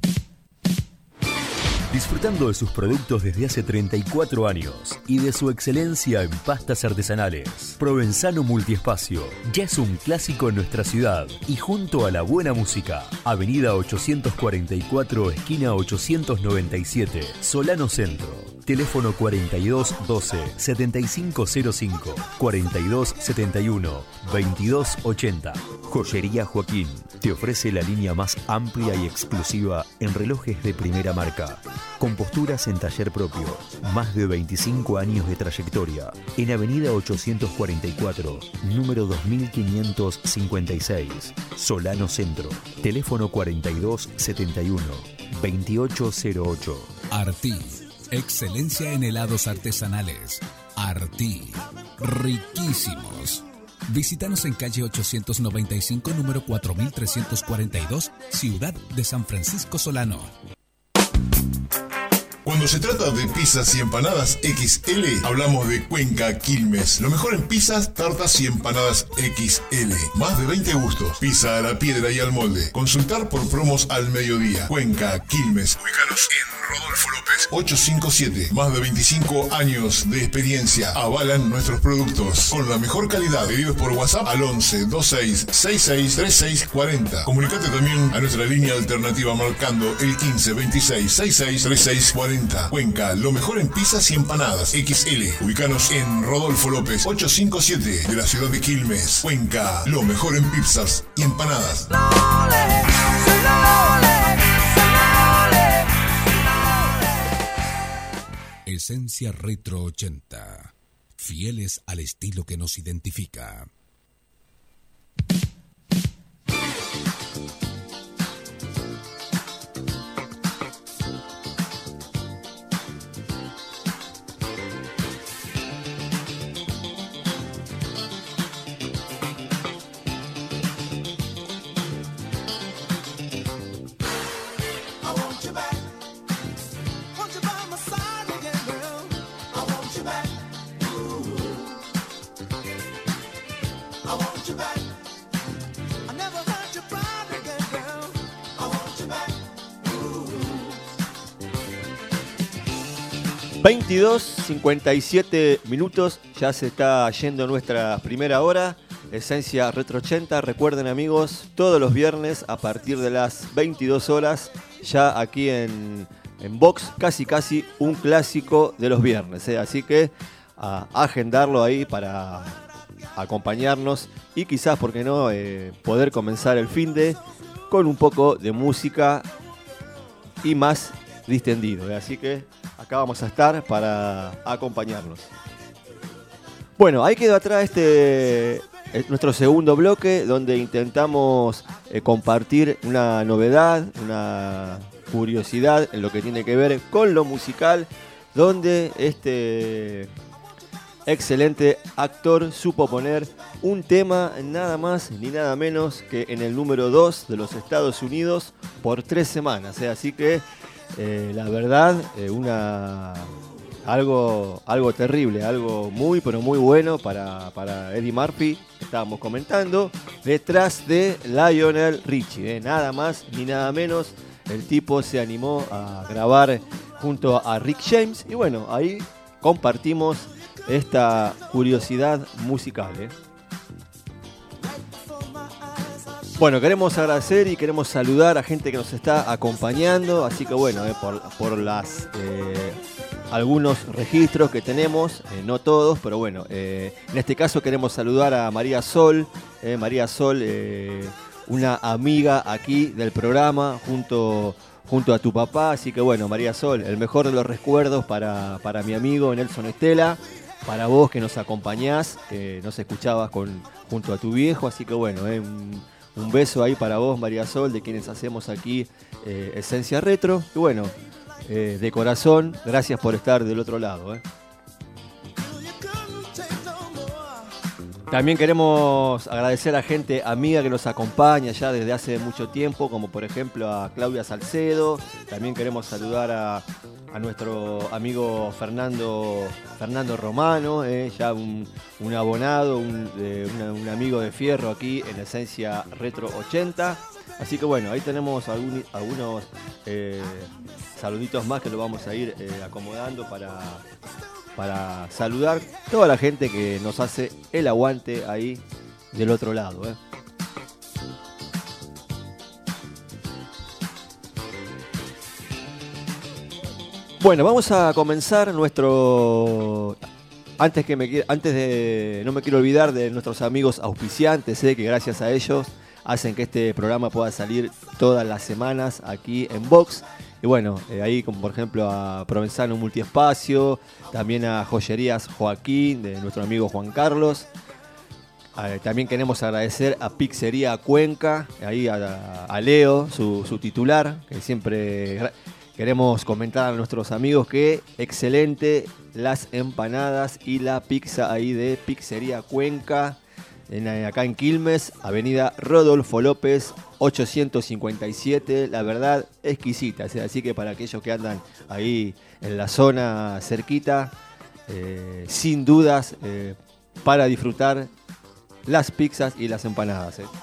Disfrutando de sus productos desde hace treinta y cuatro años y de su excelencia en pastas artesanales. Provenzano Multiespacio ya es un clásico en nuestra ciudad y junto a la buena música. Avenida ochocientos cuarenta y cuatro, esquina ochocientos noventa y siete, Solano Centro. Teléfono cuarenta y dos doce, setenta y cinco cero cinco, cuarenta y dos setenta y uno, veintidós ochenta. Joyería Joaquín te ofrece la línea más amplia y exclusiva en relojes de primera marca. Con posturas en taller propio, más de veinticinco años de trayectoria. En Avenida ochocientos cuarenta y cuatro, número dos mil quinientos cincuenta y seis, Solano Centro. Teléfono cuarenta y dos setenta y uno, veintiocho cero ocho. Artí. Excelencia en helados artesanales. Artí. Riquísimos. Visítanos en calle ochocientos noventa y cinco, número cuatro mil trescientos cuarenta y dos, Ciudad de San Francisco Solano. Cuando se trata de pizzas y empanadas equis ele, hablamos de Cuenca Quilmes. Lo mejor en pizzas, tartas y empanadas equis ele. Más de veinte gustos. Pizza a la piedra y al molde. Consultar por promos al mediodía. Cuenca Quilmes. Ubícanos en Rodolfo López ochocientos cincuenta y siete. Más de veinticinco años de experiencia avalan nuestros productos con la mejor calidad. Pedidos por WhatsApp al once veintiséis sesenta y seis treinta y seis cuarenta. Comunicate también a nuestra línea alternativa marcando el quince veintiséis sesenta y seis treinta y seis cuarenta. Cuenca, lo mejor en pizzas y empanadas equis ele. Ubícanos en Rodolfo López ochocientos cincuenta y siete de la ciudad de Quilmes. Cuenca, lo mejor en pizzas y empanadas. Esencia Retro ochenta. Fieles al estilo que nos identifica. veintidós cincuenta y siete minutos, ya se está yendo nuestra primera hora. Esencia Retro ochenta, recuerden amigos, todos los viernes a partir de las veintidós horas, ya aquí en, en Vox, casi casi un clásico de los viernes, ¿eh? Así que a agendarlo ahí para acompañarnos y quizás, ¿por qué no?, eh, poder comenzar el finde con un poco de música y más distendido, ¿eh? Así que acá vamos a estar para acompañarnos. Bueno, ahí quedó atrás este nuestro segundo bloque, donde intentamos eh, compartir una novedad, una curiosidad en lo que tiene que ver con lo musical, donde este excelente actor supo poner un tema nada más ni nada menos que en el número dos de los Estados Unidos por tres semanas, ¿eh? Así que Eh, la verdad, eh, una algo, algo terrible, algo muy pero muy bueno para, para Eddie Murphy, que estábamos comentando, detrás de Lionel Richie, eh, nada más ni nada menos. El tipo se animó a grabar junto a Rick James y bueno, ahí compartimos esta curiosidad musical, eh. Bueno, queremos agradecer y queremos saludar a gente que nos está acompañando, así que bueno, eh, por, por las eh, algunos registros que tenemos, eh, no todos, pero bueno, eh, en este caso queremos saludar a María Sol, eh, María Sol, eh, una amiga aquí del programa, junto, junto a tu papá, así que bueno, María Sol, el mejor de los recuerdos para, para mi amigo Nelson Estela, para vos que nos acompañás, que nos escuchabas con, junto a tu viejo, así que bueno, eh, un, Un beso ahí para vos, María Sol, de quienes hacemos aquí eh, Esencia Retro. Y bueno, eh, de corazón, gracias por estar del otro lado, ¿eh? También queremos agradecer a gente amiga que nos acompaña ya desde hace mucho tiempo, como por ejemplo a Claudia Salcedo. También queremos saludar a, a nuestro amigo Fernando, Fernando Romano, eh, ya un, un abonado, un, eh, una- un amigo de fierro aquí en Esencia Retro ochenta. Así que bueno, ahí tenemos algún- algunos eh, saluditos más que lo vamos a ir eh, acomodando para... para saludar toda la gente que nos hace el aguante ahí del otro lado. ¿eh? Bueno, vamos a comenzar nuestro... Antes, que me, qui- antes de... No me quiero olvidar de nuestros amigos auspiciantes, ¿eh? Que gracias a ellos hacen que este programa pueda salir todas las semanas aquí en Vox. Y bueno, eh, ahí como por ejemplo a Provenzano Multiespacio, también a Joyerías Joaquín, de nuestro amigo Juan Carlos. Eh, también queremos agradecer a Pizzería Cuenca, ahí a, a Leo, su, su titular, que siempre gra- queremos comentar a nuestros amigos que excelente las empanadas y la pizza ahí de Pizzería Cuenca. En, acá en Quilmes, avenida Rodolfo López, ochocientos cincuenta y siete, la verdad, exquisita. Así que para aquellos que andan ahí en la zona cerquita, eh, sin dudas, eh, para disfrutar las pizzas y las empanadas. eh.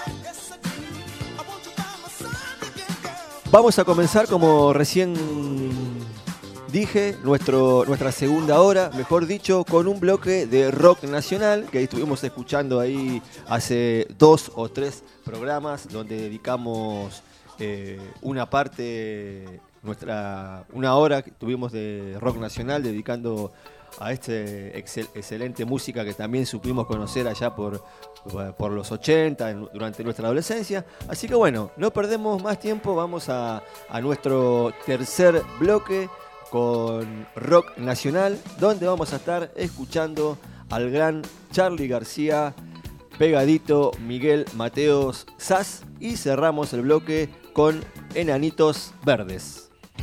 Vamos a comenzar, como recién dije, nuestro, nuestra segunda hora, mejor dicho, con un bloque de rock nacional que estuvimos escuchando ahí hace dos o tres programas donde dedicamos eh, una parte, nuestra una hora que tuvimos de rock nacional dedicando a este excel, excelente música que también supimos conocer allá por, por los ochenta, en, durante nuestra adolescencia. Así que bueno, no perdemos más tiempo, vamos a, a nuestro tercer bloque con rock nacional, donde vamos a estar escuchando al gran Charly García, pegadito Miguel Mateos Sass, y cerramos el bloque con Enanitos Verdes.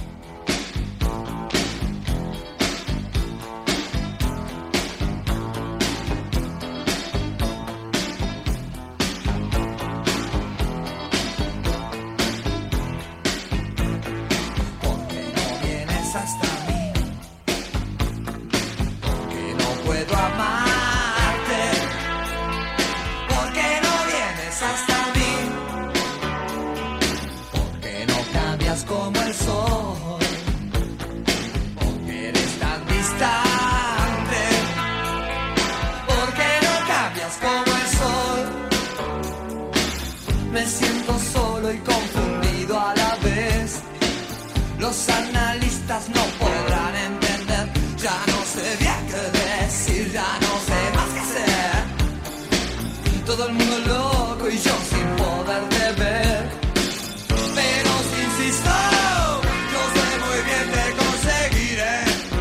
Como el sol, porque eres tan distante, porque no cambias como el sol. Me siento solo y confundido a la vez. Los analistas no podrán entender. Ya no sé bien qué decir, ya no sé más qué hacer. Todo el mundo loco y yo sin poderte ver. Pero si insisto, yo sé muy bien que conseguiré.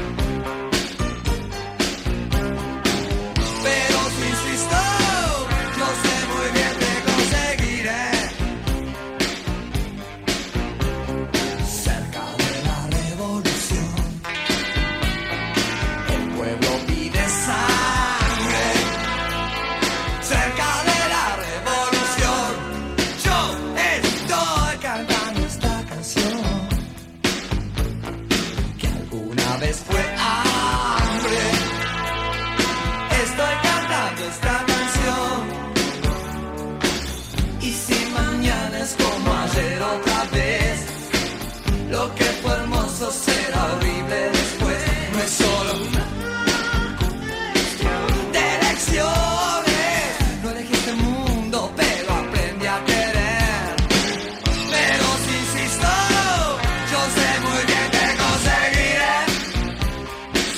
Pero si insisto, yo sé muy bien que conseguiré. Cerca de la revolución, el pueblo pide sangre. Cerca de la revolución, yo estoy cantando esta canción que alguna vez fue hambre. Estoy cantando esta canción, y si mañana es como ayer otra vez, lo que fue hermoso será horrible después. No es solo una de lecciones. No elegí este mundo, pero aprendí a querer. Pero si insisto, yo sé muy bien que conseguiré.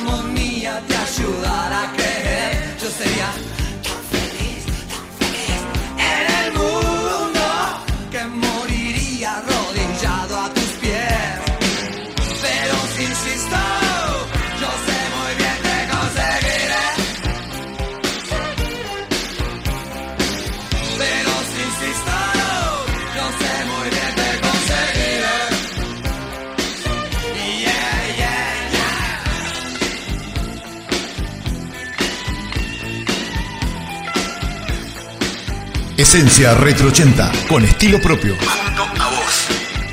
armonía te ayudara a creer, yo sería tan feliz, tan feliz en el mundo que moriría arrodillado a tus pies. Pero si insisto, yo sé muy bien que conseguiré. Pero si insisto, yo sé muy bien que conseguiré. Yeah, yeah, yeah. Esencia Retro ochenta, con estilo propio. Junto a vos.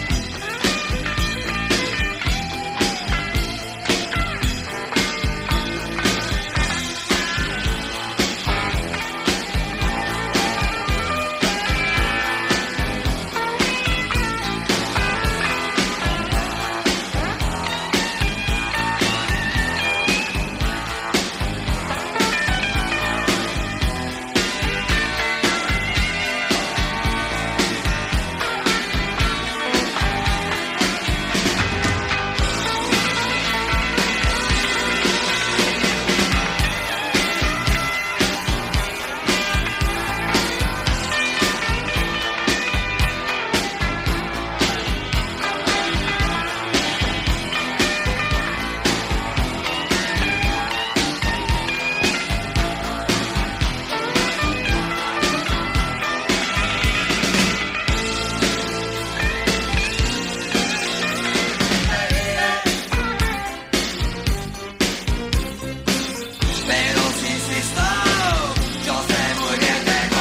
Pero si insisto, yo sé muy bien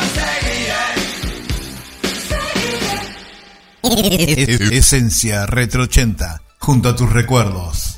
que conseguiré. Esencia Retro ochenta, junto a tus recuerdos.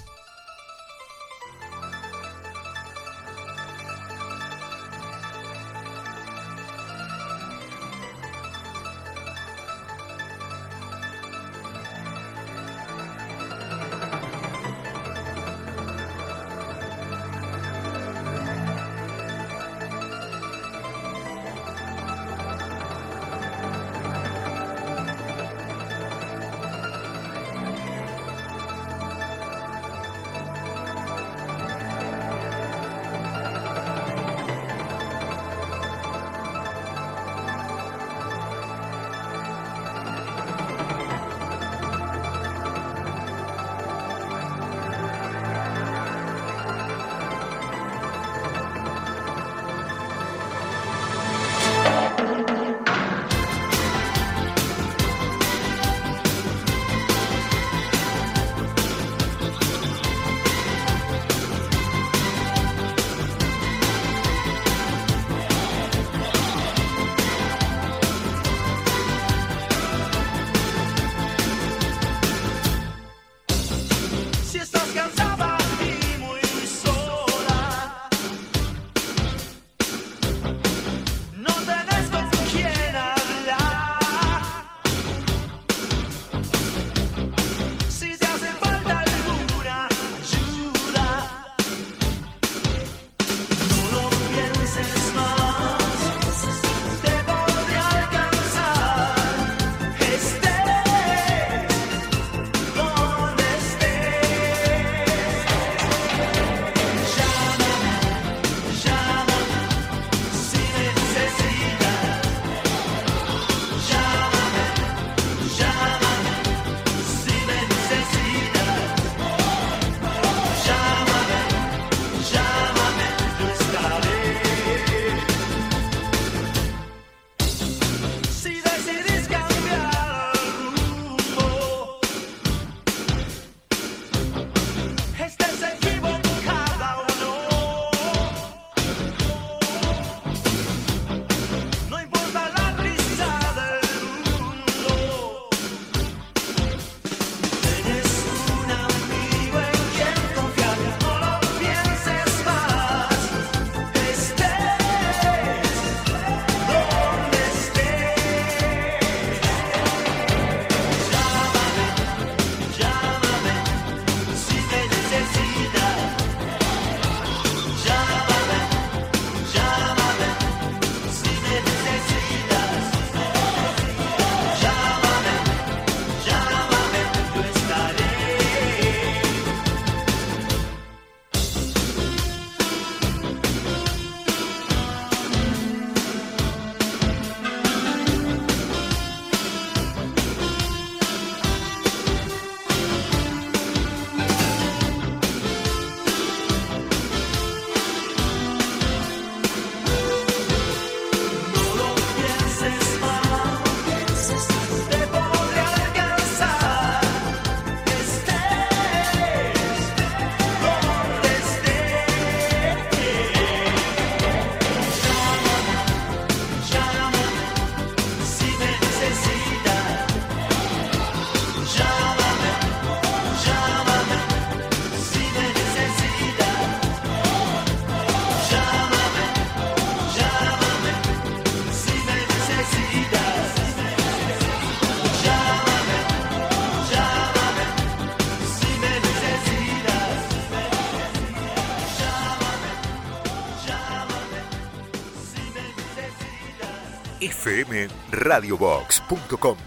f m radio box punto com.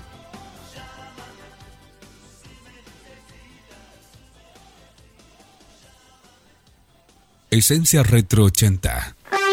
Esencia Retro ochenta.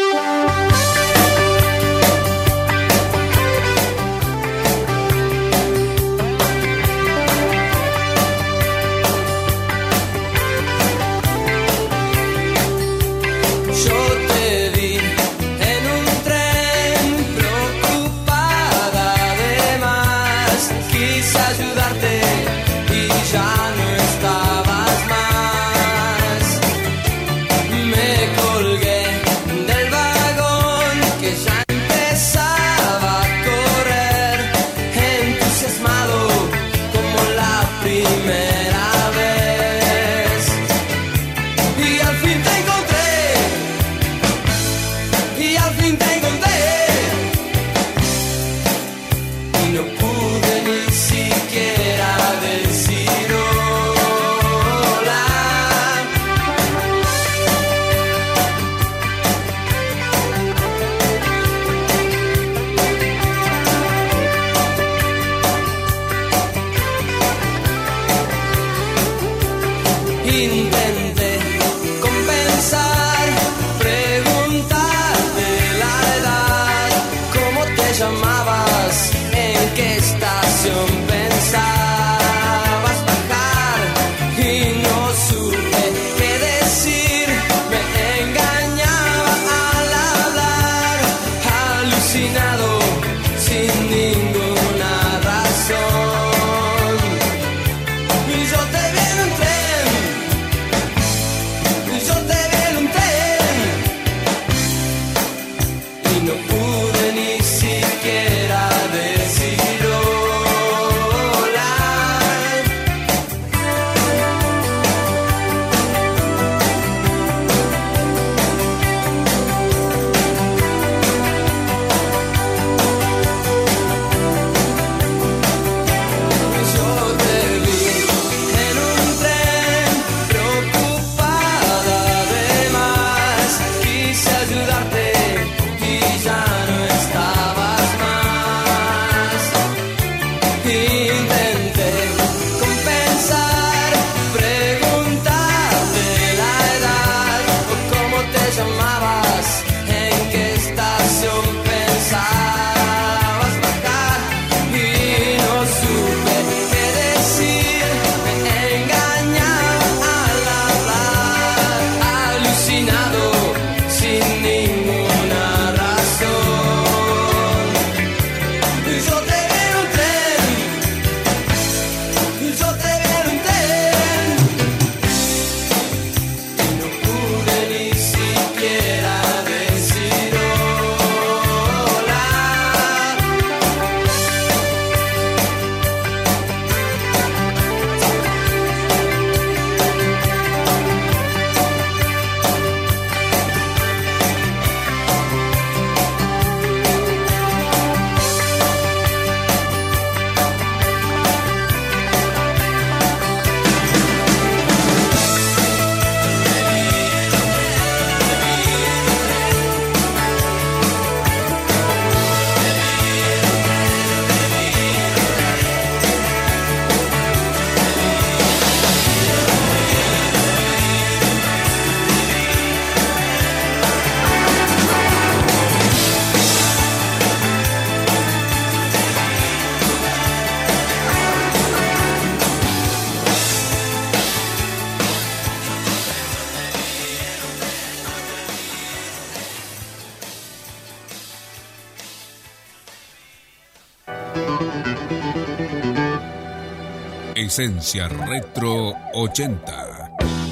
Esencia Retro ochenta.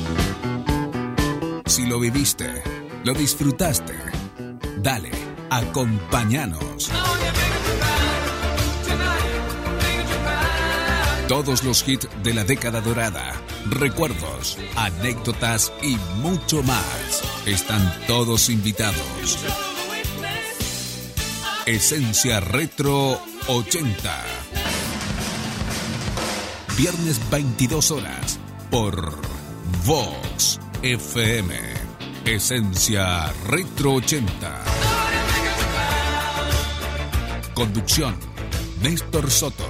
Si lo viviste, lo disfrutaste, dale, acompáñanos. Todos los hits de la década dorada, recuerdos, anécdotas y mucho más. Están todos invitados. Esencia Retro ochenta. Viernes veintidós horas por Vox F M. Esencia Retro ochenta. Conducción, Néstor Soto.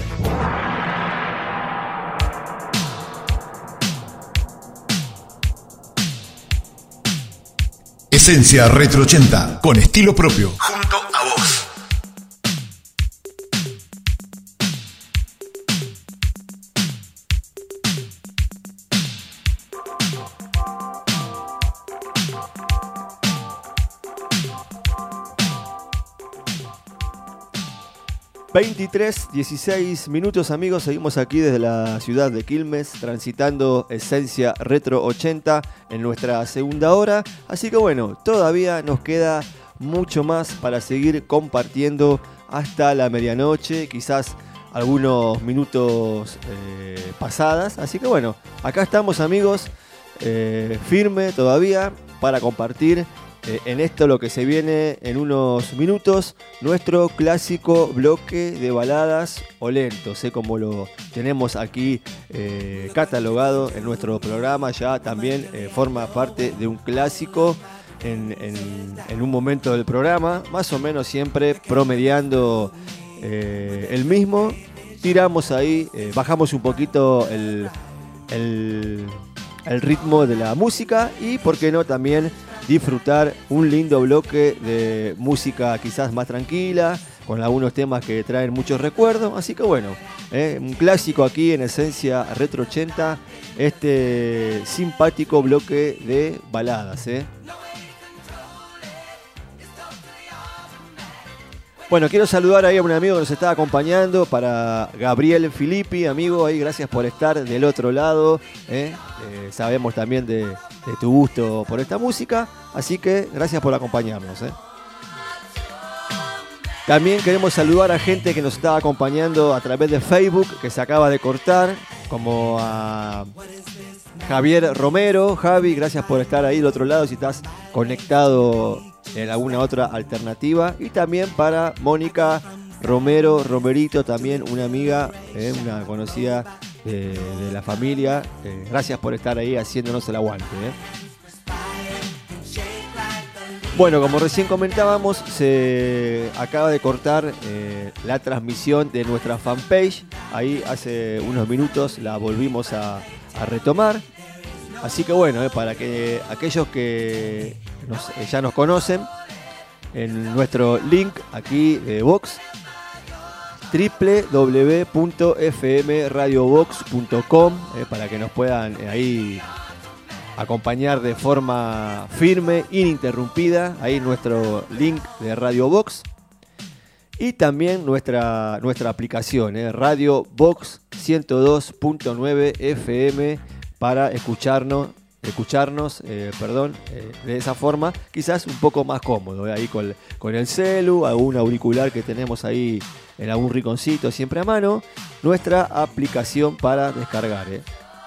Esencia Retro ochenta, con estilo propio, junto a vos. veintitrés, dieciséis minutos, amigos, seguimos aquí desde la ciudad de Quilmes, transitando Esencia Retro ochenta en nuestra segunda hora, así que bueno, todavía nos queda mucho más para seguir compartiendo hasta la medianoche, quizás algunos minutos eh, pasadas, así que bueno, acá estamos, amigos, eh, firme todavía para compartir Eh, en esto lo que se viene en unos minutos, nuestro clásico bloque de baladas o lentos, eh, como lo tenemos aquí eh, catalogado en nuestro programa, ya también eh, forma parte de un clásico en, en, en un momento del programa, más o menos siempre promediando eh, el mismo, tiramos ahí, eh, bajamos un poquito el, el, el ritmo de la música y, por qué no, también disfrutar un lindo bloque de música quizás más tranquila, con algunos temas que traen muchos recuerdos. Así que bueno, eh, un clásico aquí en Esencia Retro ochenta, este simpático bloque de baladas. Eh. Bueno, quiero saludar ahí a un amigo que nos está acompañando, para Gabriel Filippi, amigo, ahí gracias por estar del otro lado. Eh. Eh, sabemos también de, de tu gusto por esta música, así que gracias por acompañarnos. Eh. También queremos saludar a gente que nos está acompañando a través de Facebook, que se acaba de cortar, como a Javier Romero. Javi, gracias por estar ahí del otro lado, si estás conectado en alguna otra alternativa. Y también para Mónica Romero, Romerito, también una amiga, eh, una conocida de, de la familia. Eh, gracias por estar ahí haciéndonos el aguante. Eh. Bueno, como recién comentábamos, se acaba de cortar eh, la transmisión de nuestra fanpage. Ahí hace unos minutos la volvimos a, a retomar. Así que bueno, eh, para que aquellos que nos, eh, ya nos conocen, en nuestro link aquí de Vox, doble u doble u doble u punto f m radio vox punto com, eh, para que nos puedan eh, ahí acompañar de forma firme, ininterrumpida, ahí nuestro link de Radio Vox. Y también nuestra, nuestra aplicación, eh, Radio Vox ciento dos punto nueve F M, para escucharnos, escucharnos eh, perdón, eh, de esa forma, quizás un poco más cómodo, eh, ahí con, con el celu, algún auricular que tenemos ahí en algún rinconcito siempre a mano, nuestra aplicación para descargar. Eh.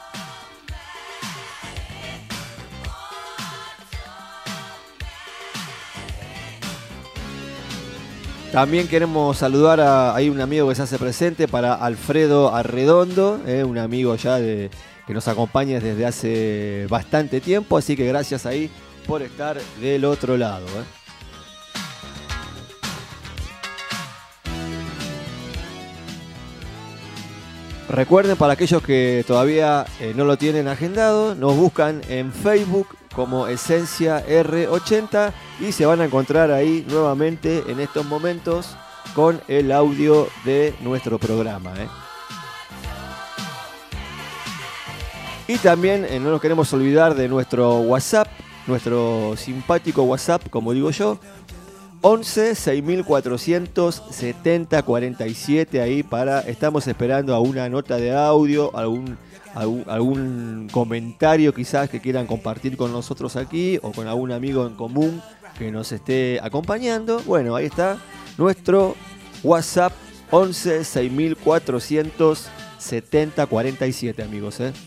También queremos saludar a hay un amigo que se hace presente, para Alfredo Arredondo, eh, un amigo ya de, que nos acompaña desde hace bastante tiempo, así que gracias ahí por estar del otro lado. Eh. Recuerden, para aquellos que todavía eh, no lo tienen agendado, nos buscan en Facebook como Esencia R ochenta y se van a encontrar ahí nuevamente en estos momentos con el audio de nuestro programa. ¿eh? Y también eh, no nos queremos olvidar de nuestro WhatsApp, nuestro simpático WhatsApp, como digo yo, once seis mil cuatrocientos setenta cuarenta y siete, ahí para, estamos esperando a una nota de audio, algún, algún, algún comentario quizás que quieran compartir con nosotros aquí, o con algún amigo en común que nos esté acompañando. Bueno, ahí está nuestro WhatsApp, once seis mil cuatrocientos setenta cuarenta y siete, amigos. ¿eh?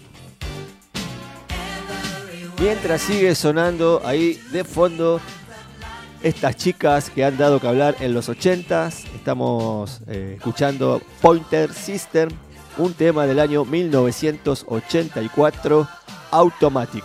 Mientras sigue sonando ahí de fondo estas chicas que han dado que hablar en los ochentas, estamos eh, escuchando Pointer System, un tema del año mil novecientos ochenta y cuatro, Automatic.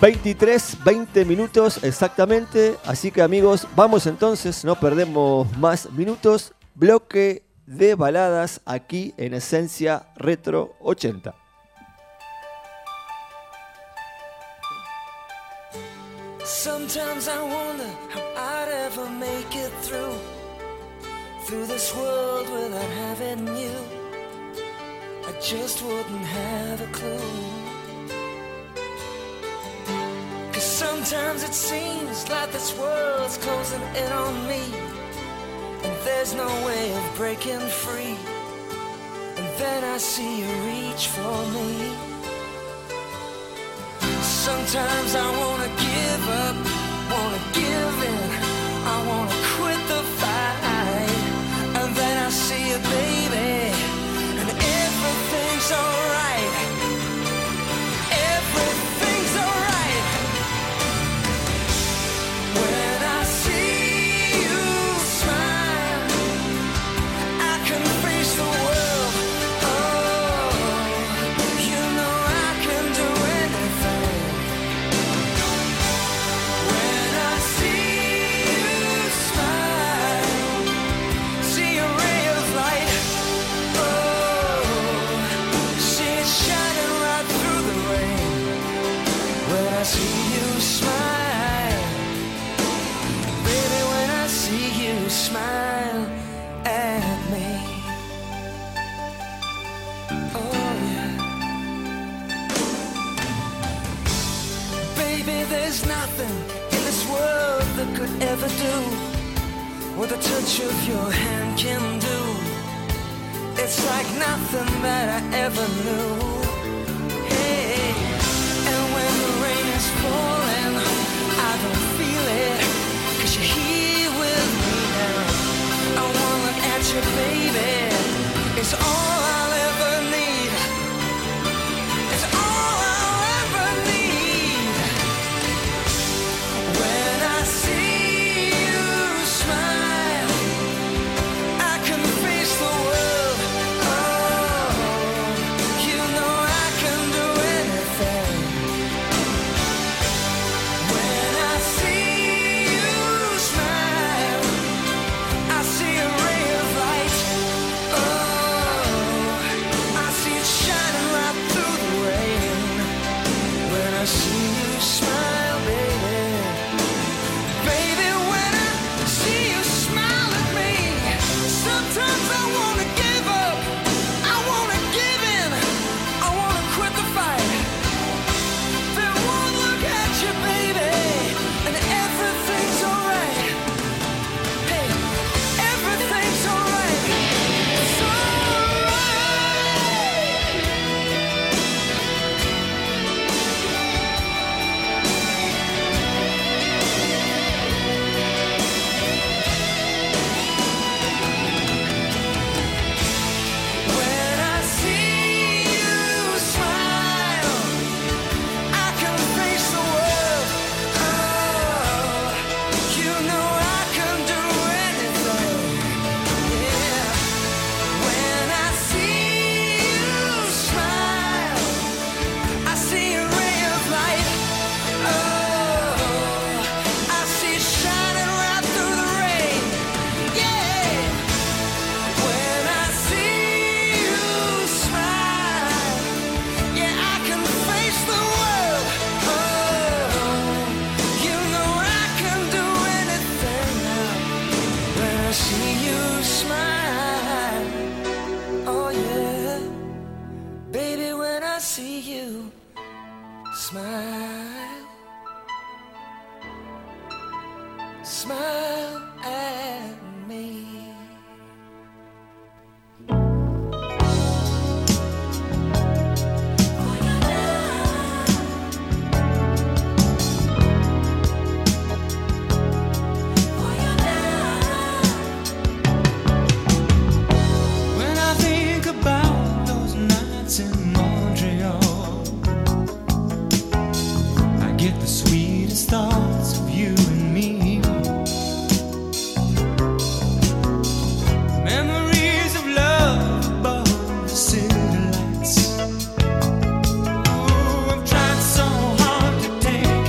veintitrés, veinte minutos exactamente. Así que amigos, vamos entonces, no perdemos más minutos. Bloque de baladas aquí en Esencia Retro ochenta. Sometimes I wonder how I'd ever make it through Through this world without having you I just wouldn't have a clue Cause sometimes it seems like this world's closing in on me And there's no way of breaking free And then I see you reach for me Sometimes I wanna give up, wanna give in I wanna quit the fight And then I see you, baby And everything's alright Everything's alright When I see you smile I can face the world Oh, you know I can do anything When I see you smile See a ray of light Oh, see it shining right through the rain When I see you smile Baby, when I see you smile at me Oh yeah Baby, there's nothing in this world that could ever do What the touch of your hand can do It's like nothing that I ever knew Hey, and when the rain is falling I don't feel it Cause you're here with me now I wanna look at you, baby It's all I'll ever need It's all I'll ever need When I see you smile I can face the world Oh, you know I can do anything When I see you smile I see a ray of light Oh, I see it shining right through the rain When I see you smile, baby Baby, when I see you smile at me Sometimes I wanna give up I wanna give in I wanna quit the fight Then one look at you, baby And everything's alright Hey, everything's alright It's alright When I see you smile I can face the world Oh, you know I can do anything Yeah When I see you smile I see a ray of light Oh, I see it shining right through the rain Yeah When I see you smile Yeah, I can face the world Oh, you know I can do anything now When I see you smile Oh yeah Baby, when I see you smile Smile at me When I think about those nights in Montreal, I get the sweetest thoughts of you and me. Memories of love above the city lights. Ooh, I've tried so hard to take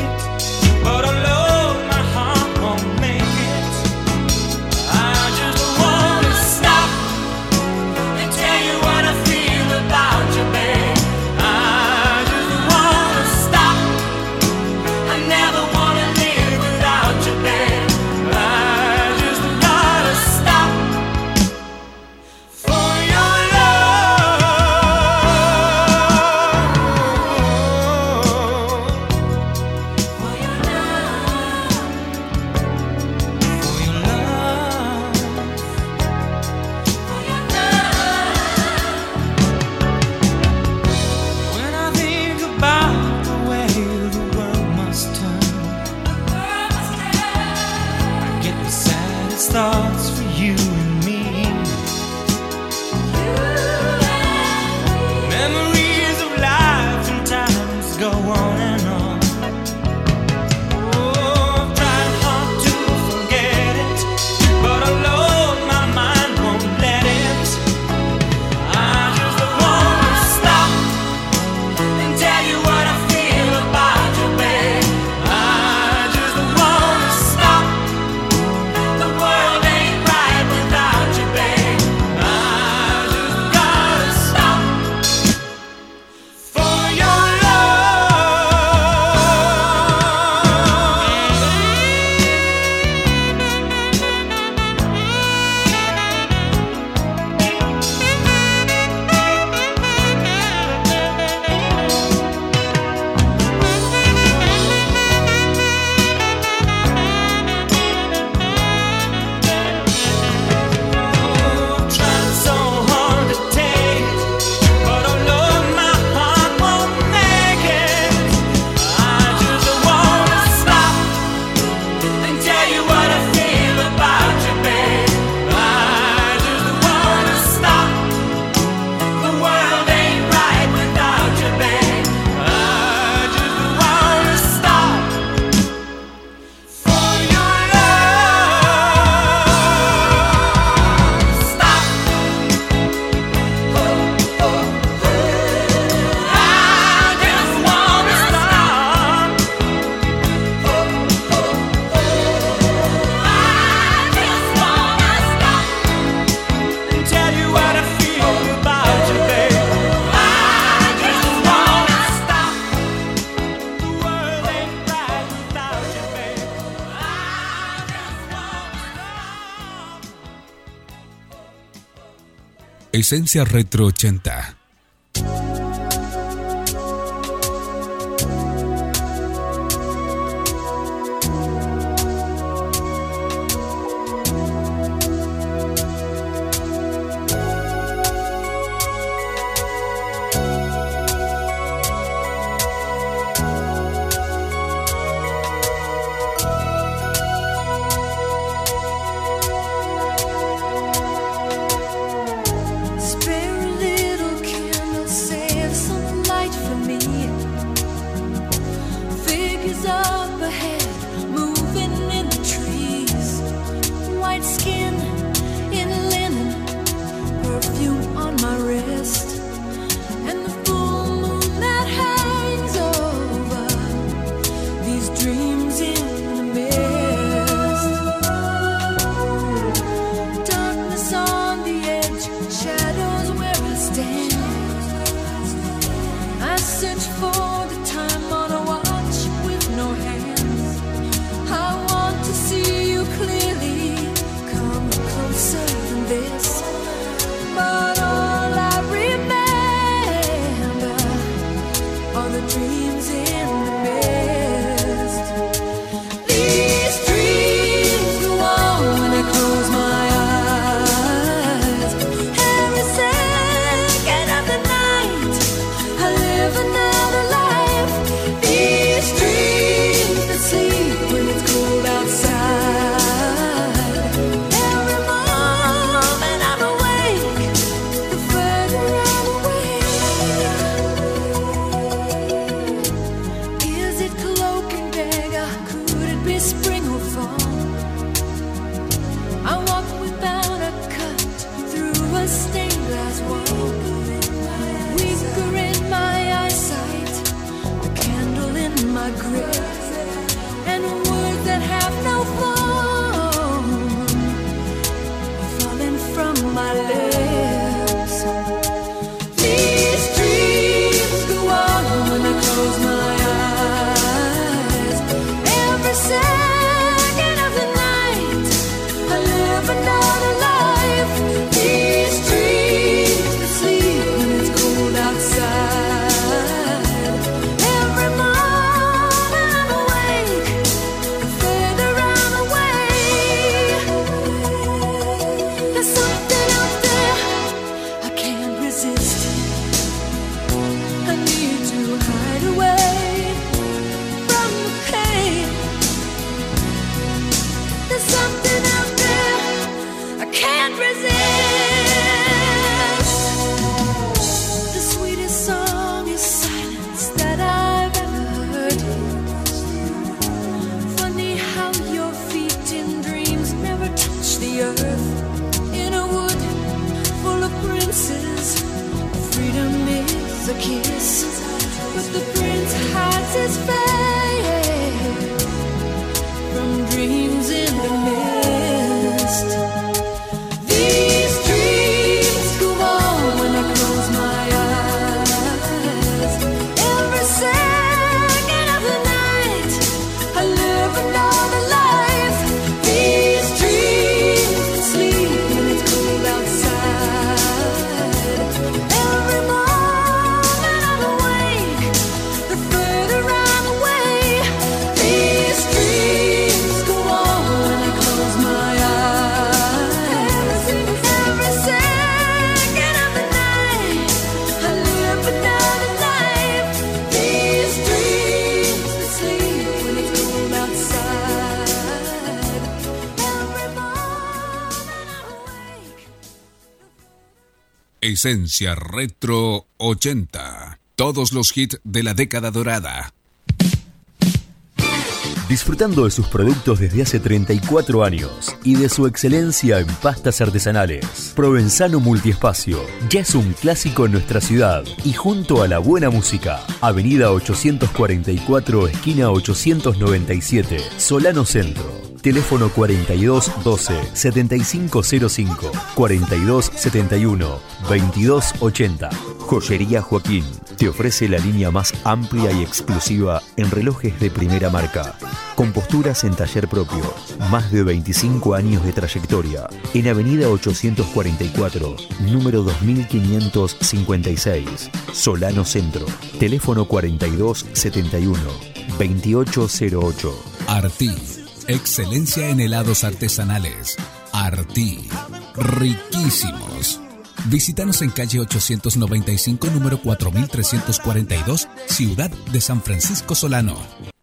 Esencia Retro ochenta. Esencia Retro ochenta. Todos los hits de la década dorada. Disfrutando de sus productos desde hace treinta y cuatro años y de su excelencia en pastas artesanales. Provenzano Multiespacio ya es un clásico en nuestra ciudad y junto a la buena música. Avenida ochocientos cuarenta y cuatro, esquina ochocientos noventa y siete, Solano Centro. Teléfono cuarenta y dos doce, setenta y cinco cero cinco, cuarenta y dos setenta y uno, veintidós ochenta. Joyería Joaquín te ofrece la línea más amplia y exclusiva en relojes de primera marca. Composturas en taller propio. Más de veinticinco años de trayectoria. En Avenida ochocientos cuarenta y cuatro, número dos mil quinientos cincuenta y seis. Solano Centro. Teléfono cuarenta y dos setenta y uno, veintiocho cero ocho. Artí. Excelencia en helados artesanales. Artí. Riquísimos. Visítanos en calle ochocientos noventa y cinco, número cuatro mil trescientos cuarenta y dos, Ciudad de San Francisco Solano.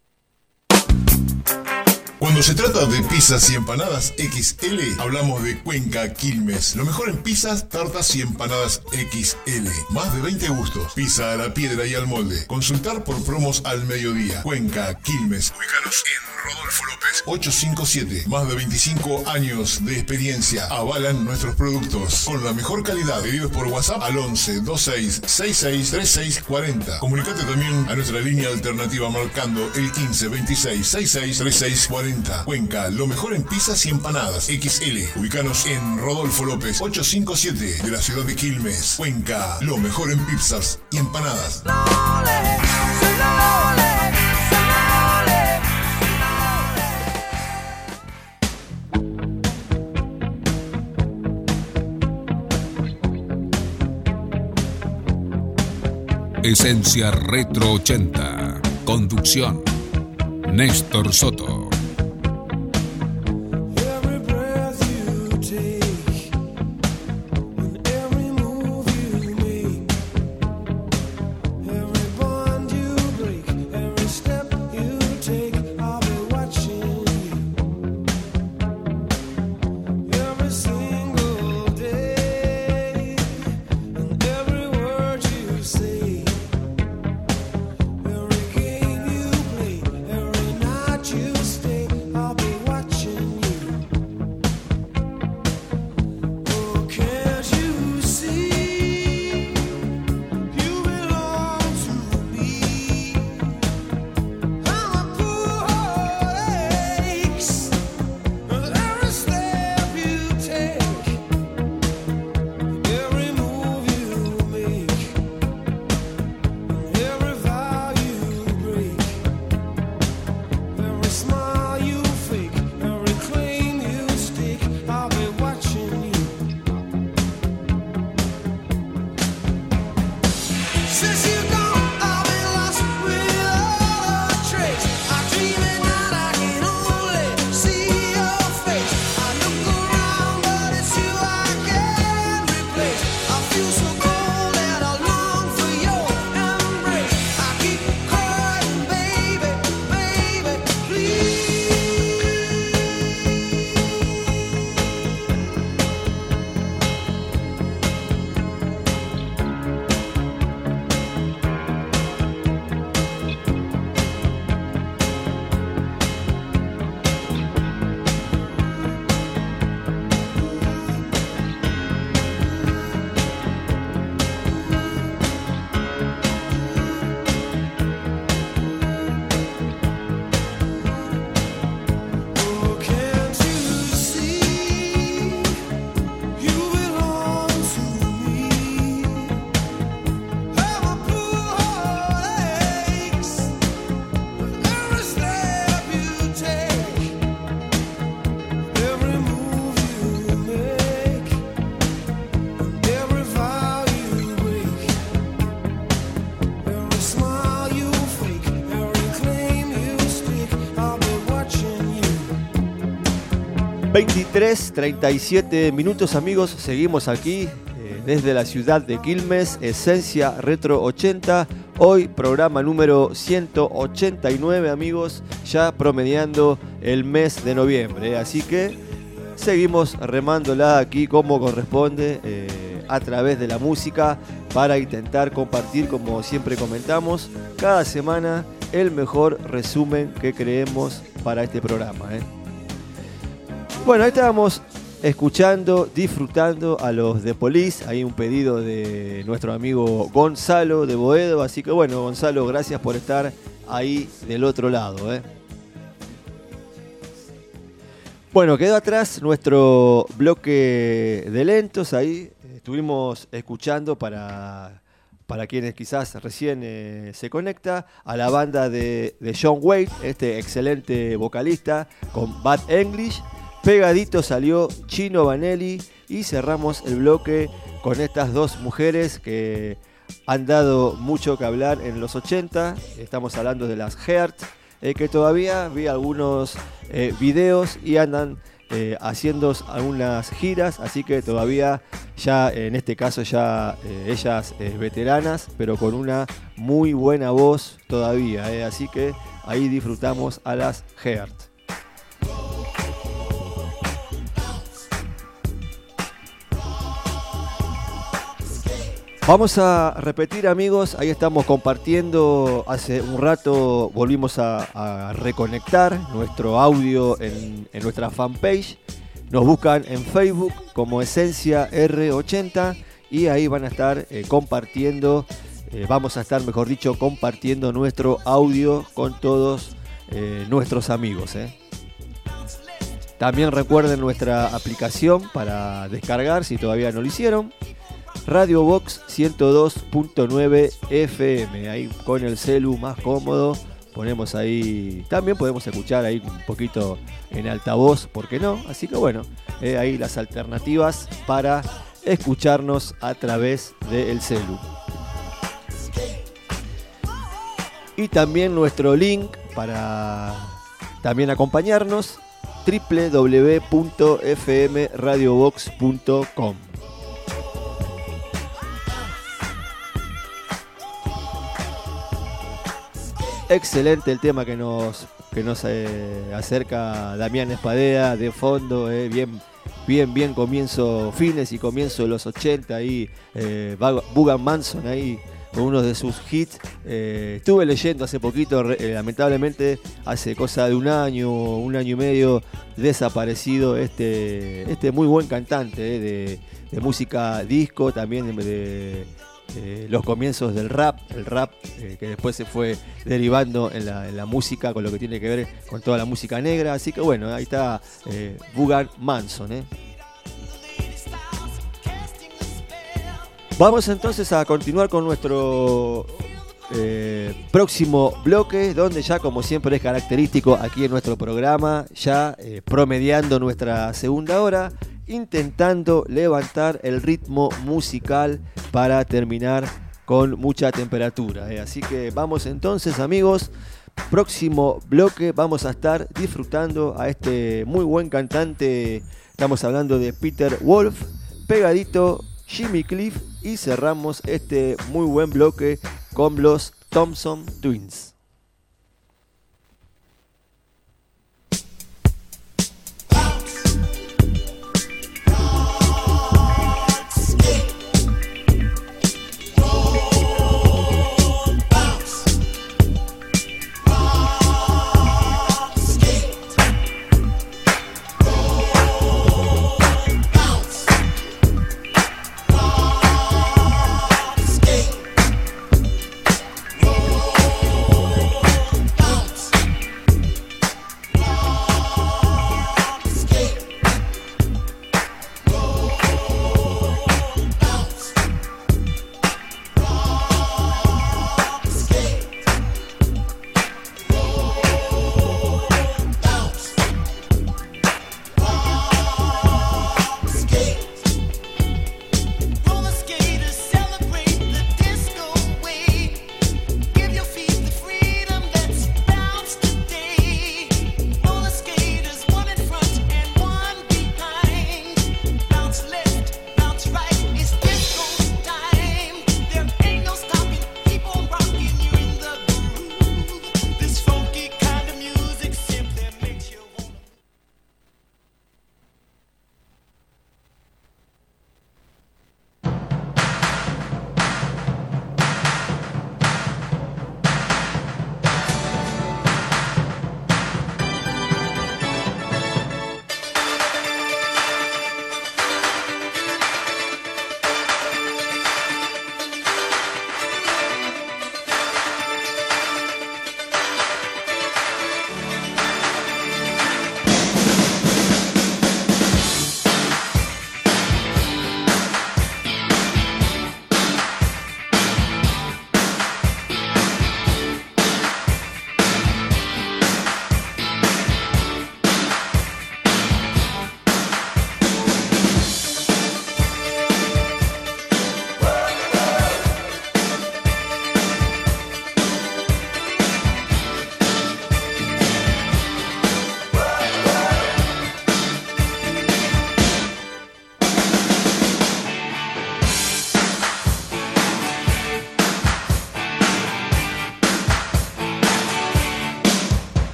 Cuando se trata de pizzas y empanadas equis ele, hablamos de Cuenca Quilmes. Lo mejor en pizzas, tartas y empanadas equis ele. Más de veinte gustos. Pizza a la piedra y al molde. Consultar por promos al mediodía. Cuenca Quilmes. Ubícanos en Rodolfo López ochocientos cincuenta y siete. Más de veinticinco años de experiencia avalan nuestros productos con la mejor calidad. Pedidos por WhatsApp al once veintiséis sesenta y seis treinta y seis cuarenta. Comunicate también a nuestra línea alternativa marcando el quince veintiséis sesenta y seis treinta y seis cuarenta. Cuenca, lo mejor en pizzas y empanadas equis ele. Ubícanos en Rodolfo López ochocientos cincuenta y siete de la ciudad de Quilmes. Cuenca, lo mejor en pizzas y empanadas. Esencia Retro ochenta. Conducción: Néstor Soto. veintitrés treinta y siete minutos, amigos. Seguimos aquí eh, desde la ciudad de Quilmes, Esencia Retro ochenta. Hoy programa número ciento ochenta y nueve, amigos, ya promediando el mes de noviembre. Así que seguimos remándola aquí como corresponde, eh, a través de la música, para intentar compartir, como siempre comentamos, cada semana el mejor resumen que creemos para este programa, ¿eh? Bueno, ahí estábamos escuchando, disfrutando a los The Police. Hay un pedido de nuestro amigo Gonzalo de Boedo. Así que bueno, Gonzalo, gracias por estar ahí del otro lado, ¿eh? Bueno, quedó atrás nuestro bloque de lentos. Ahí estuvimos escuchando para, para quienes quizás recién eh, se conecta, a la banda de, de John Waite, este excelente vocalista, con Bad English. Pegadito salió Chino Vanelli y cerramos el bloque con estas dos mujeres que han dado mucho que hablar en los ochenta. Estamos hablando de las Heart, eh, que todavía vi algunos eh, videos y andan Eh, haciendo algunas giras, así que todavía ya en este caso ya eh, ellas eh, veteranas, pero con una muy buena voz todavía, eh, así que ahí disfrutamos a las Heart. Vamos a repetir, amigos, ahí estamos compartiendo, hace un rato volvimos a, a reconectar nuestro audio en, en nuestra fanpage. Nos buscan en Facebook como Esencia R ochenta y ahí van a estar eh, compartiendo, eh, vamos a estar, mejor dicho, compartiendo nuestro audio con todos eh, nuestros amigos. Eh. También recuerden nuestra aplicación para descargar si todavía no lo hicieron. Radio Box ciento dos punto nueve F M, ahí con el celu más cómodo, ponemos ahí, también podemos escuchar ahí un poquito en altavoz, ¿por qué no? Así que bueno, eh, ahí las alternativas para escucharnos a través del celu. Y también nuestro link para también acompañarnos, doble u doble u doble u punto f m radio box punto com. Excelente el tema que nos, que nos eh, acerca Damián Espadea de fondo, eh, bien, bien, bien comienzo, fines y comienzo de los ochenta, ahí eh, Vaughan Manson ahí con uno de sus hits. Eh, estuve leyendo hace poquito, eh, lamentablemente hace cosa de un año, un año y medio desaparecido este, este muy buen cantante eh, de, de música disco, también de, de Eh, los comienzos del rap, el rap eh, que después se fue derivando en la, en la música, con lo que tiene que ver con toda la música negra, así que bueno, ahí está eh, Vaughan Manson. Eh. Vamos entonces a continuar con nuestro eh, próximo bloque, donde ya como siempre es característico aquí en nuestro programa, ya eh, promediando nuestra segunda hora, intentando levantar el ritmo musical para terminar con mucha temperatura. ¿eh? Así que vamos entonces, amigos, próximo bloque vamos a estar disfrutando a este muy buen cantante. Estamos hablando de Peter Wolf, pegadito Jimmy Cliff, y cerramos este muy buen bloque con los Thompson Twins. Bounce.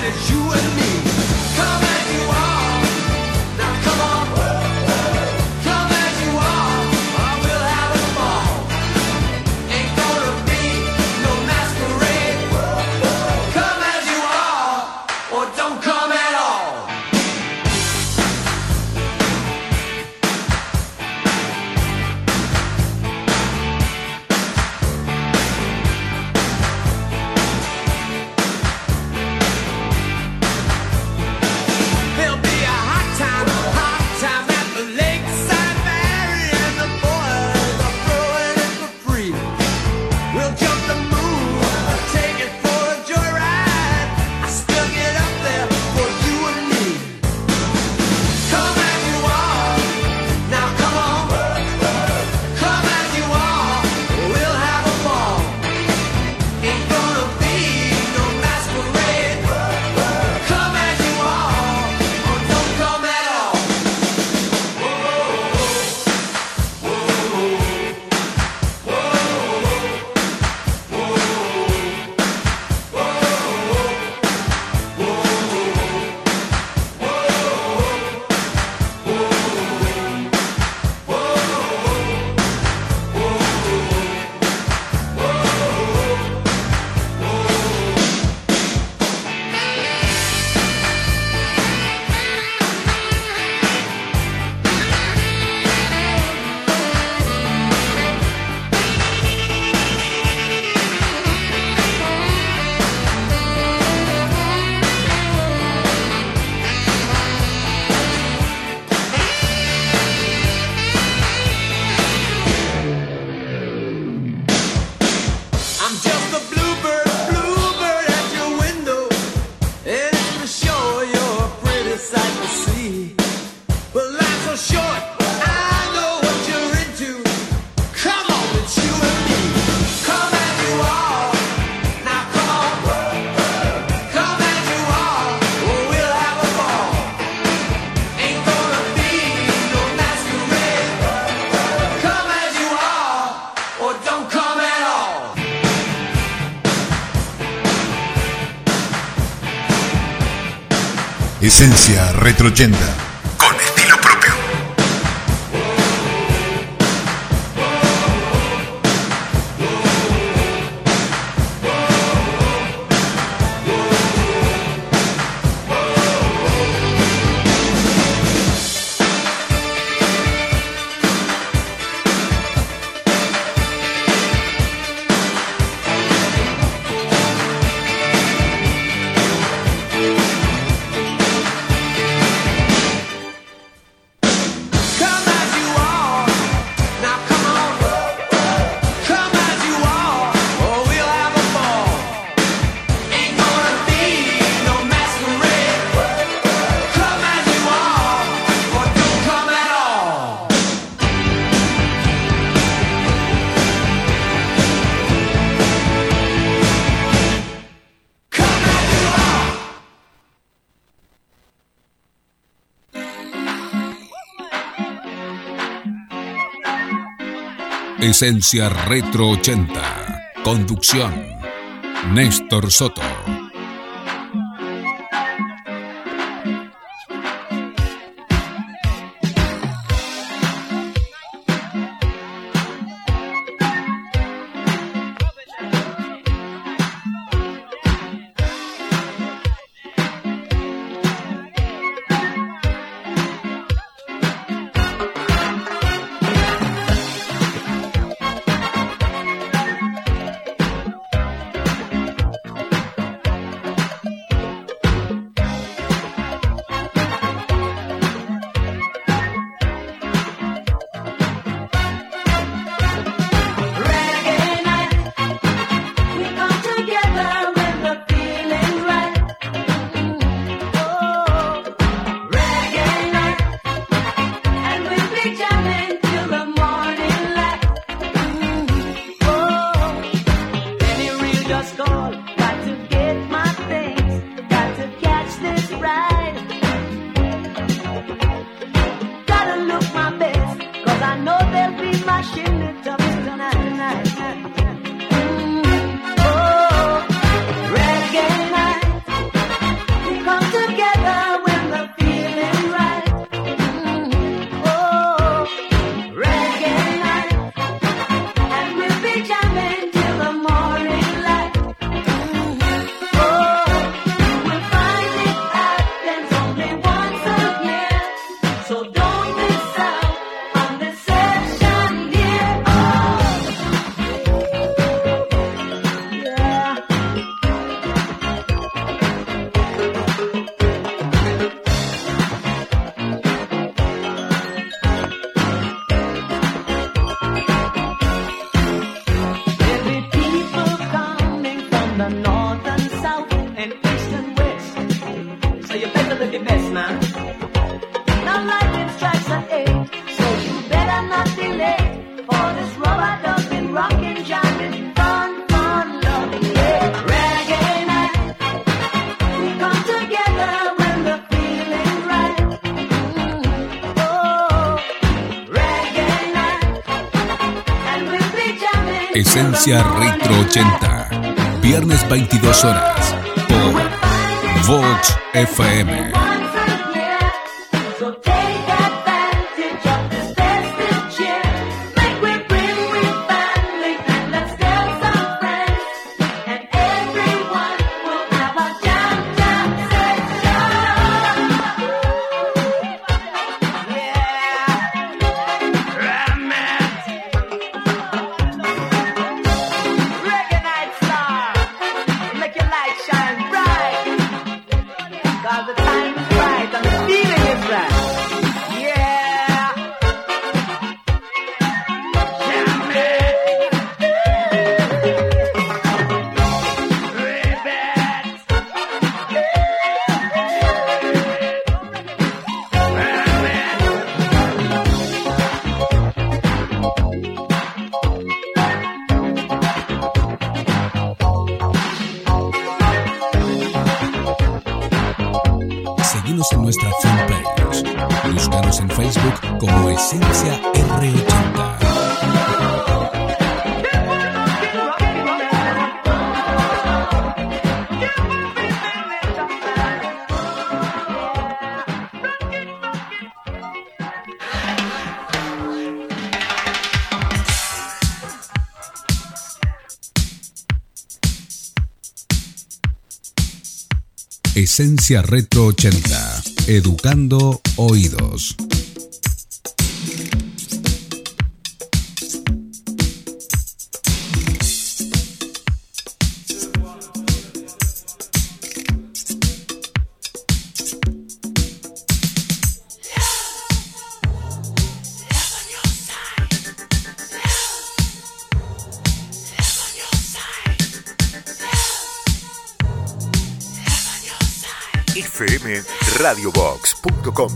and it's you and me. Come as you are, now come on. Come as you are, or we'll have a ball. Ain't gonna be no masquerade. Come as you are, or don't come at all. There'll be a hot time, hot time at the lakeside bar, and the boys are throwing it for free. We'll jump the moon, take it for a joyride. I still get up there for you and me. Come as you are, now come on. Come as you are, we'll have a ball. Ain't gonna be no masquerade. Come as you are, or don't come at all. I'm just a bluebird, bluebird at your window, and for sure you're a pretty sight to see. But life's so short, I know what you're into. Come on, it's you and me. Come as you are, now come on. Come as you are, or we'll have a ball. Ain't gonna be no masquerade. Come as you are, or don't come at all. Esencia Retro ochenta. Con estilo propio. Come as you are, now come on. Come as you are, or we'll have a ball. Ain't gonna be no masquerade. Come as you are, or don't come at all. Come as you are. Esencia Retro ochenta. Conducción. Néstor Soto. Esencia Retro ochenta. Viernes veintidós horas por Vox F M. Seguinos en nuestra fanpage. Búscanos en Facebook como Esencia R ochenta. Esencia Retro ochenta. Educando oídos. F M radio box punto com.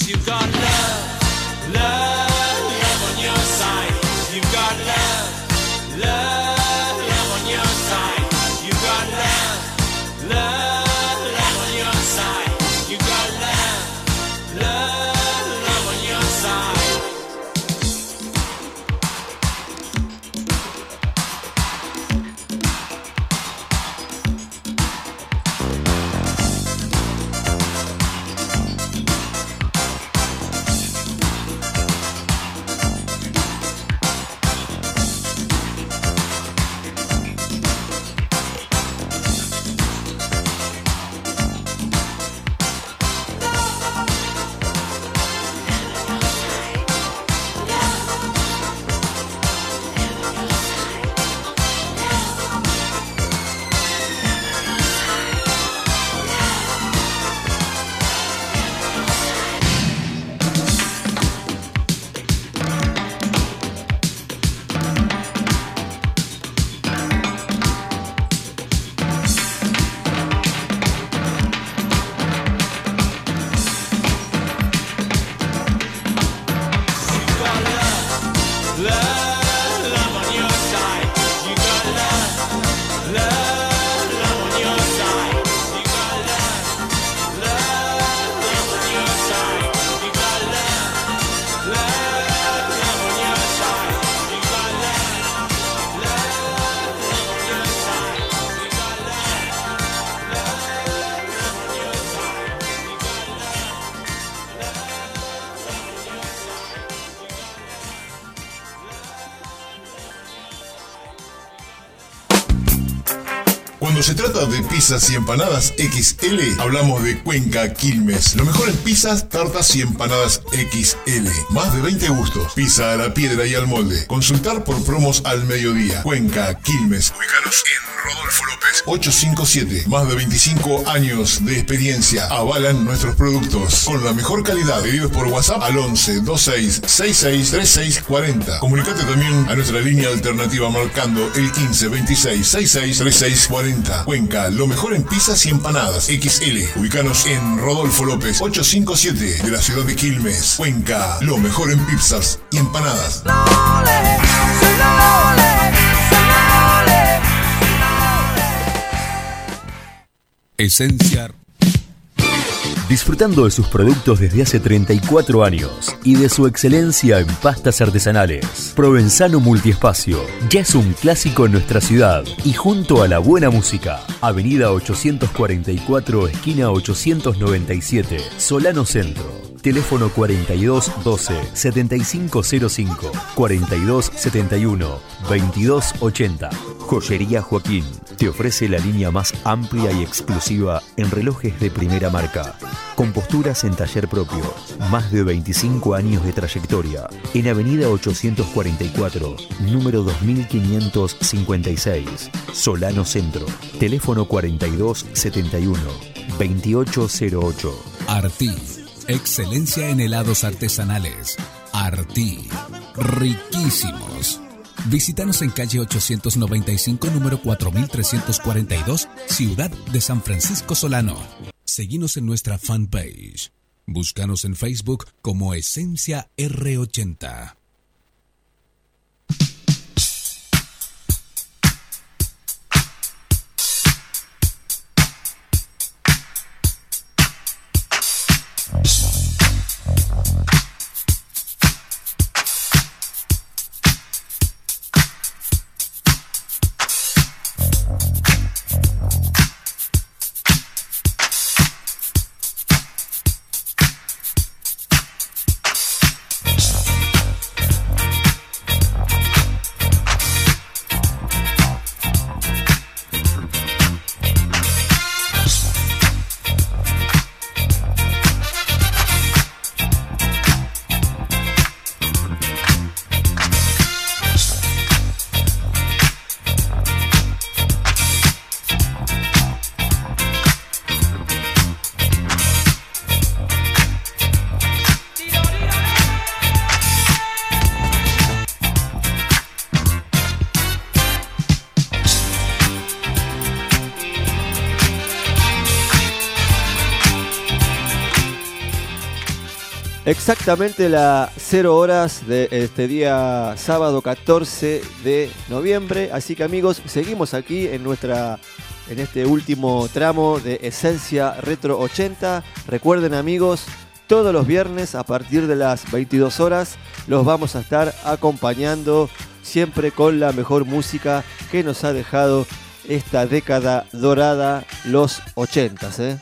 'cause you've got love, love, love on your side. You've got love, love, love on your side. You've got love, love, love on your side. You've got love, love, love on your side. Cuando se trata de pizzas y empanadas equis ele, hablamos de Cuenca Quilmes. Lo mejor en pizzas, tartas y empanadas equis ele. Más de veinte gustos. Pizza a la piedra y al molde. Consultar por promos al mediodía. Cuenca Quilmes. Ubícanos en Rodolfo López ochocientos cincuenta y siete. Más de veinticinco años de experiencia avalan nuestros productos con la mejor calidad. Pedidos por WhatsApp al once veintiséis sesenta y seis treinta y seis cuarenta. Comunicate también a nuestra línea alternativa marcando el quince veintiséis sesenta y seis treinta y seis cuarenta. Cuenca, lo mejor en pizzas y empanadas equis ele. Ubícanos en Rodolfo López ochocientos cincuenta y siete de la ciudad de Quilmes. Cuenca, lo mejor en pizzas y empanadas. Esencia. Disfrutando de sus productos desde hace treinta y cuatro años y de su excelencia en pastas artesanales, Provenzano Multiespacio ya es un clásico en nuestra ciudad y junto a la buena música. Avenida ochocientos cuarenta y cuatro, esquina ochocientos noventa y siete, Solano Centro. Teléfono cuarenta y dos doce setenta y cinco cero cinco, cuarenta y dos setenta y uno veintidós ochenta. Joyería Joaquín te ofrece la línea más amplia y exclusiva en relojes de primera marca, con posturas en taller propio, más de veinticinco años de trayectoria. En Avenida ochocientos cuarenta y cuatro, número dos mil quinientos cincuenta y seis, Solano Centro. Teléfono cuarenta y dos setenta y uno veintiocho cero ocho. Artí. Excelencia en helados artesanales. Artí. Riquísimos. Visítanos en calle ochocientos noventa y cinco, número cuatro mil trescientos cuarenta y dos, Ciudad de San Francisco Solano. Seguinos en nuestra fanpage. Búscanos en Facebook como Esencia erre ochenta. Exactamente las cero horas de este día sábado catorce de noviembre. Así que amigos, seguimos aquí en nuestra en este último tramo de Esencia Retro ochenta. Recuerden amigos, todos los viernes a partir de las veintidós horas los vamos a estar acompañando siempre con la mejor música que nos ha dejado esta década dorada, los ochentas, ¿eh?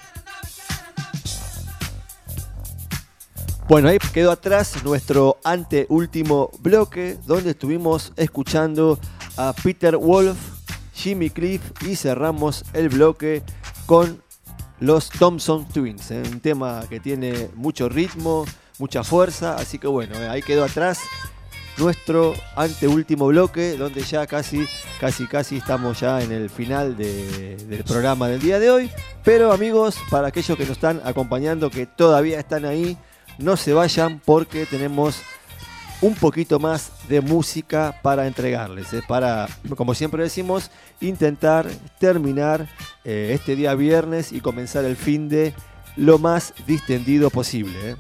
Bueno, ahí quedó atrás nuestro anteúltimo bloque, donde estuvimos escuchando a Peter Wolf, Jimmy Cliff, y cerramos el bloque con los Thompson Twins, ¿eh? Un tema que tiene mucho ritmo, mucha fuerza, así que bueno, eh, ahí quedó atrás nuestro anteúltimo bloque, donde ya casi, casi, casi estamos ya en el final de, del programa del día de hoy. Pero amigos, para aquellos que nos están acompañando, que todavía están ahí, no se vayan porque tenemos un poquito más de música para entregarles, ¿eh? Para, como siempre decimos, intentar terminar eh, este día viernes y comenzar el fin de lo más distendido posible, ¿eh?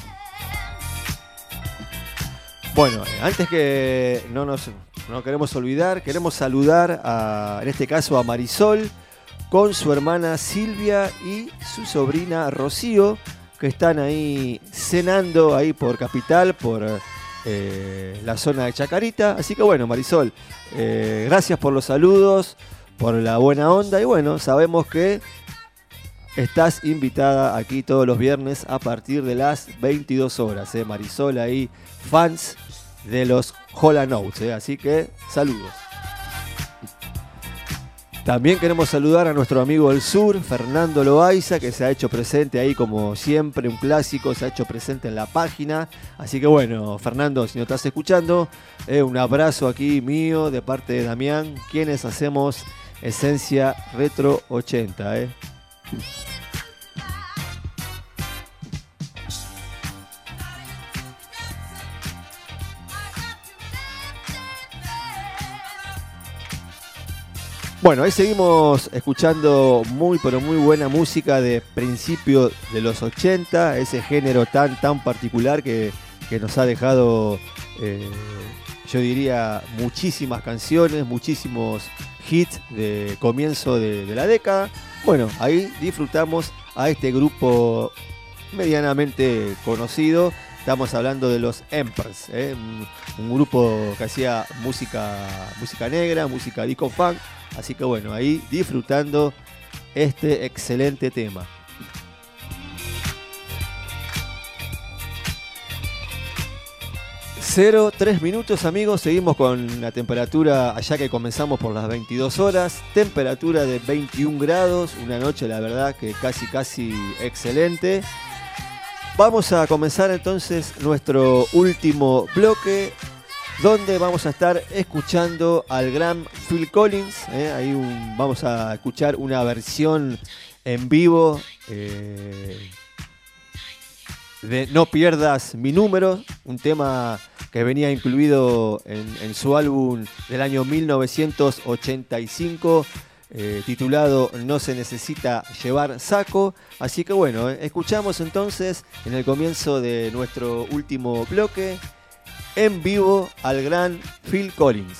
Bueno, antes que no nos no queremos olvidar, queremos saludar a, en este caso a Marisol con su hermana Silvia y su sobrina Rocío, que están ahí cenando ahí por Capital, por eh, la zona de Chacarita. Así que bueno, Marisol, eh, gracias por los saludos, por la buena onda, y bueno, sabemos que estás invitada aquí todos los viernes a partir de las veintidós horas, ¿eh? Marisol ahí, fans de los Hall and Oates, ¿eh? Así que saludos. También queremos saludar a nuestro amigo del sur, Fernando Loaiza, que se ha hecho presente ahí como siempre, un clásico, se ha hecho presente en la página. Así que bueno, Fernando, si nos estás escuchando, eh, un abrazo aquí mío de parte de Damián, quienes hacemos Esencia Retro ochenta, ¿eh? Bueno, ahí seguimos escuchando muy pero muy buena música de principio de los ochenta, ese género tan tan particular que, que nos ha dejado, eh, yo diría, muchísimas canciones, muchísimos hits de comienzo de, de la década. Bueno, ahí disfrutamos a este grupo medianamente conocido. Estamos hablando de los Emperors, ¿eh? un, un grupo que hacía música, música negra, música disco funk. Así que bueno, ahí disfrutando este excelente tema. cero tres minutos amigos, seguimos con la temperatura allá que comenzamos por las veintidós horas. Temperatura de veintiún grados, una noche la verdad que casi casi excelente. Vamos a comenzar entonces nuestro último bloque, donde vamos a estar escuchando al gran Phil Collins, ¿eh? Ahí un, vamos a escuchar una versión en vivo eh, de No Pierdas Mi Número, un tema que venía incluido en, en su álbum del año mil novecientos ochenta y cinco, eh, titulado No se necesita llevar saco. Así que bueno, eh, escuchamos entonces en el comienzo de nuestro último bloque en vivo al gran Phil Collins.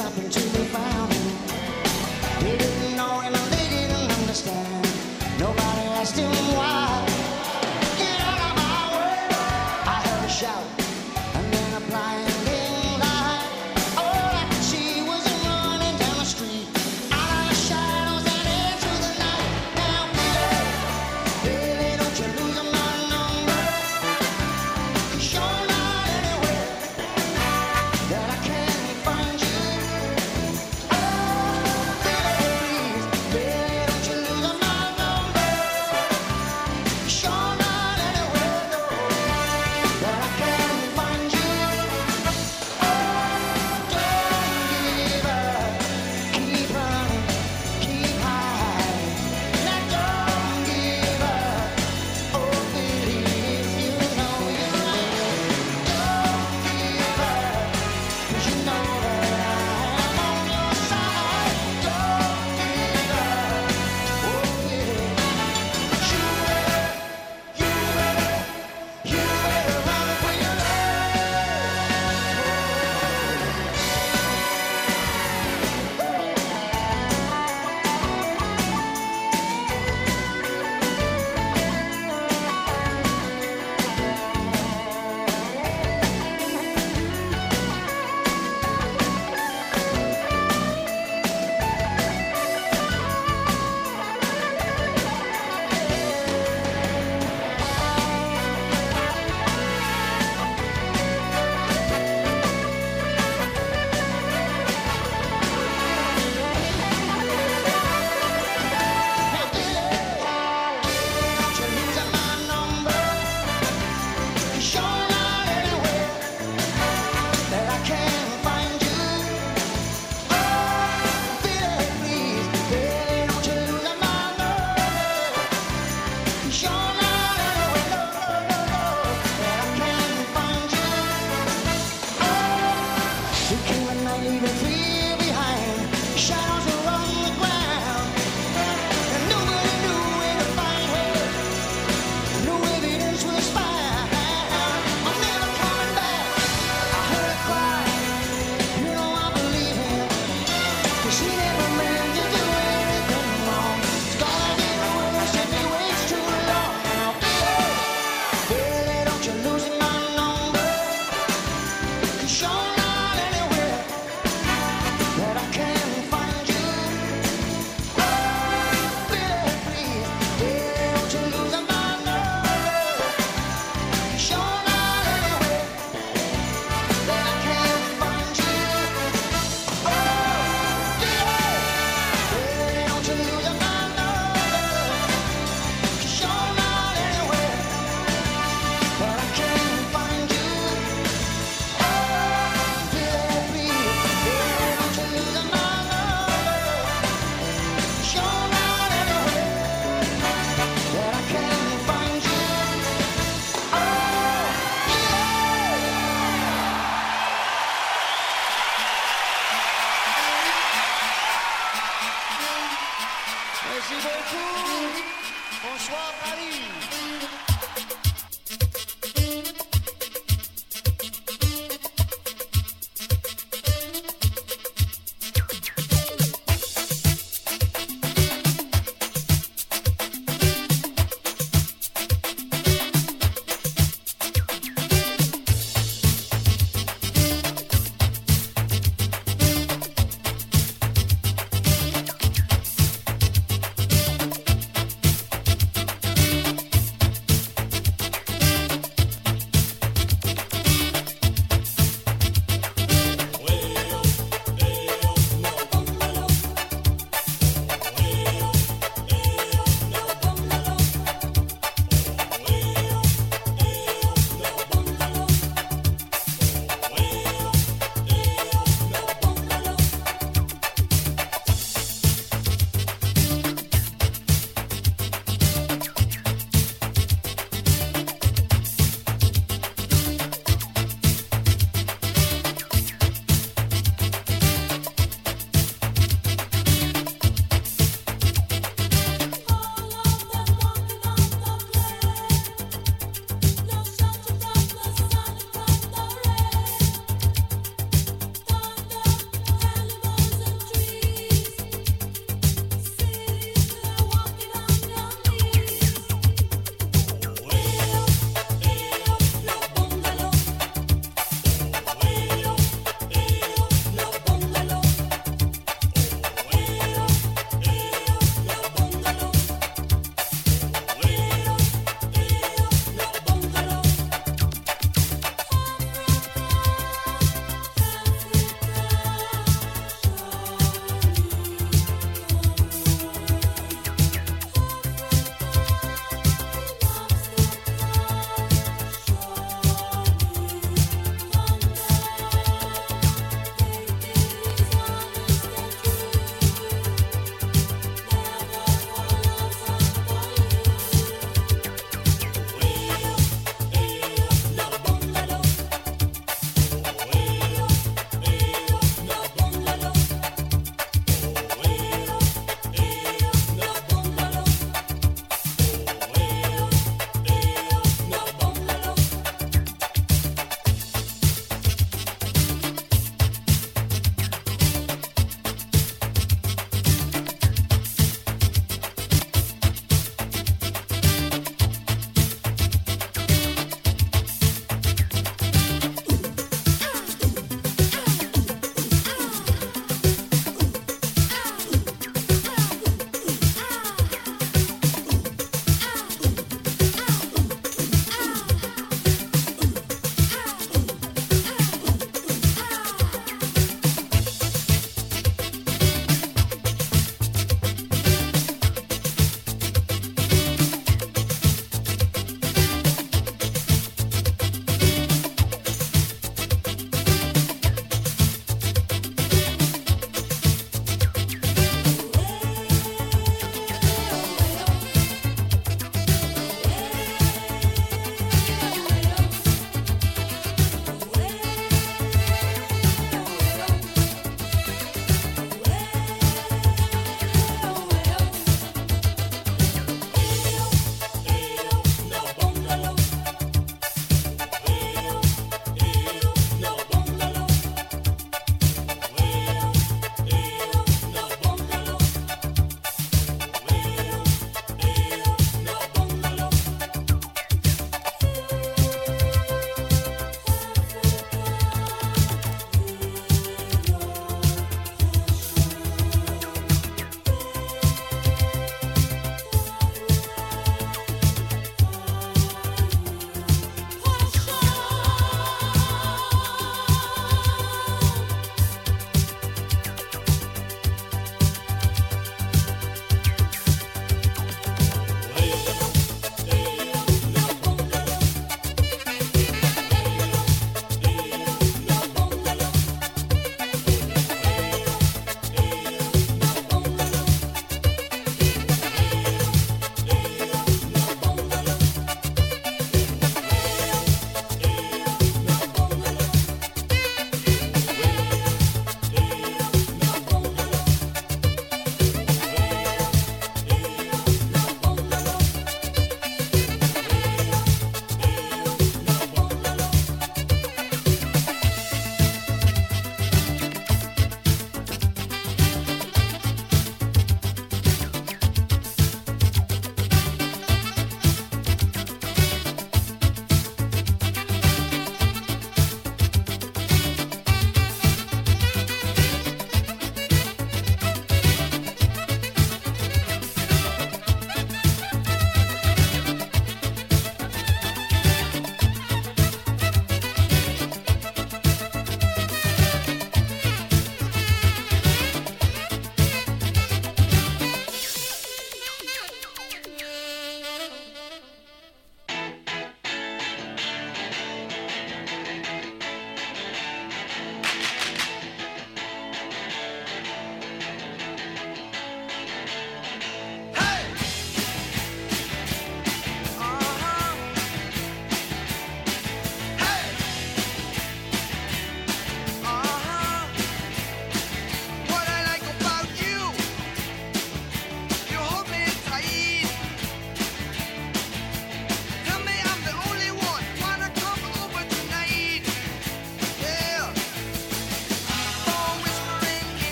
stop and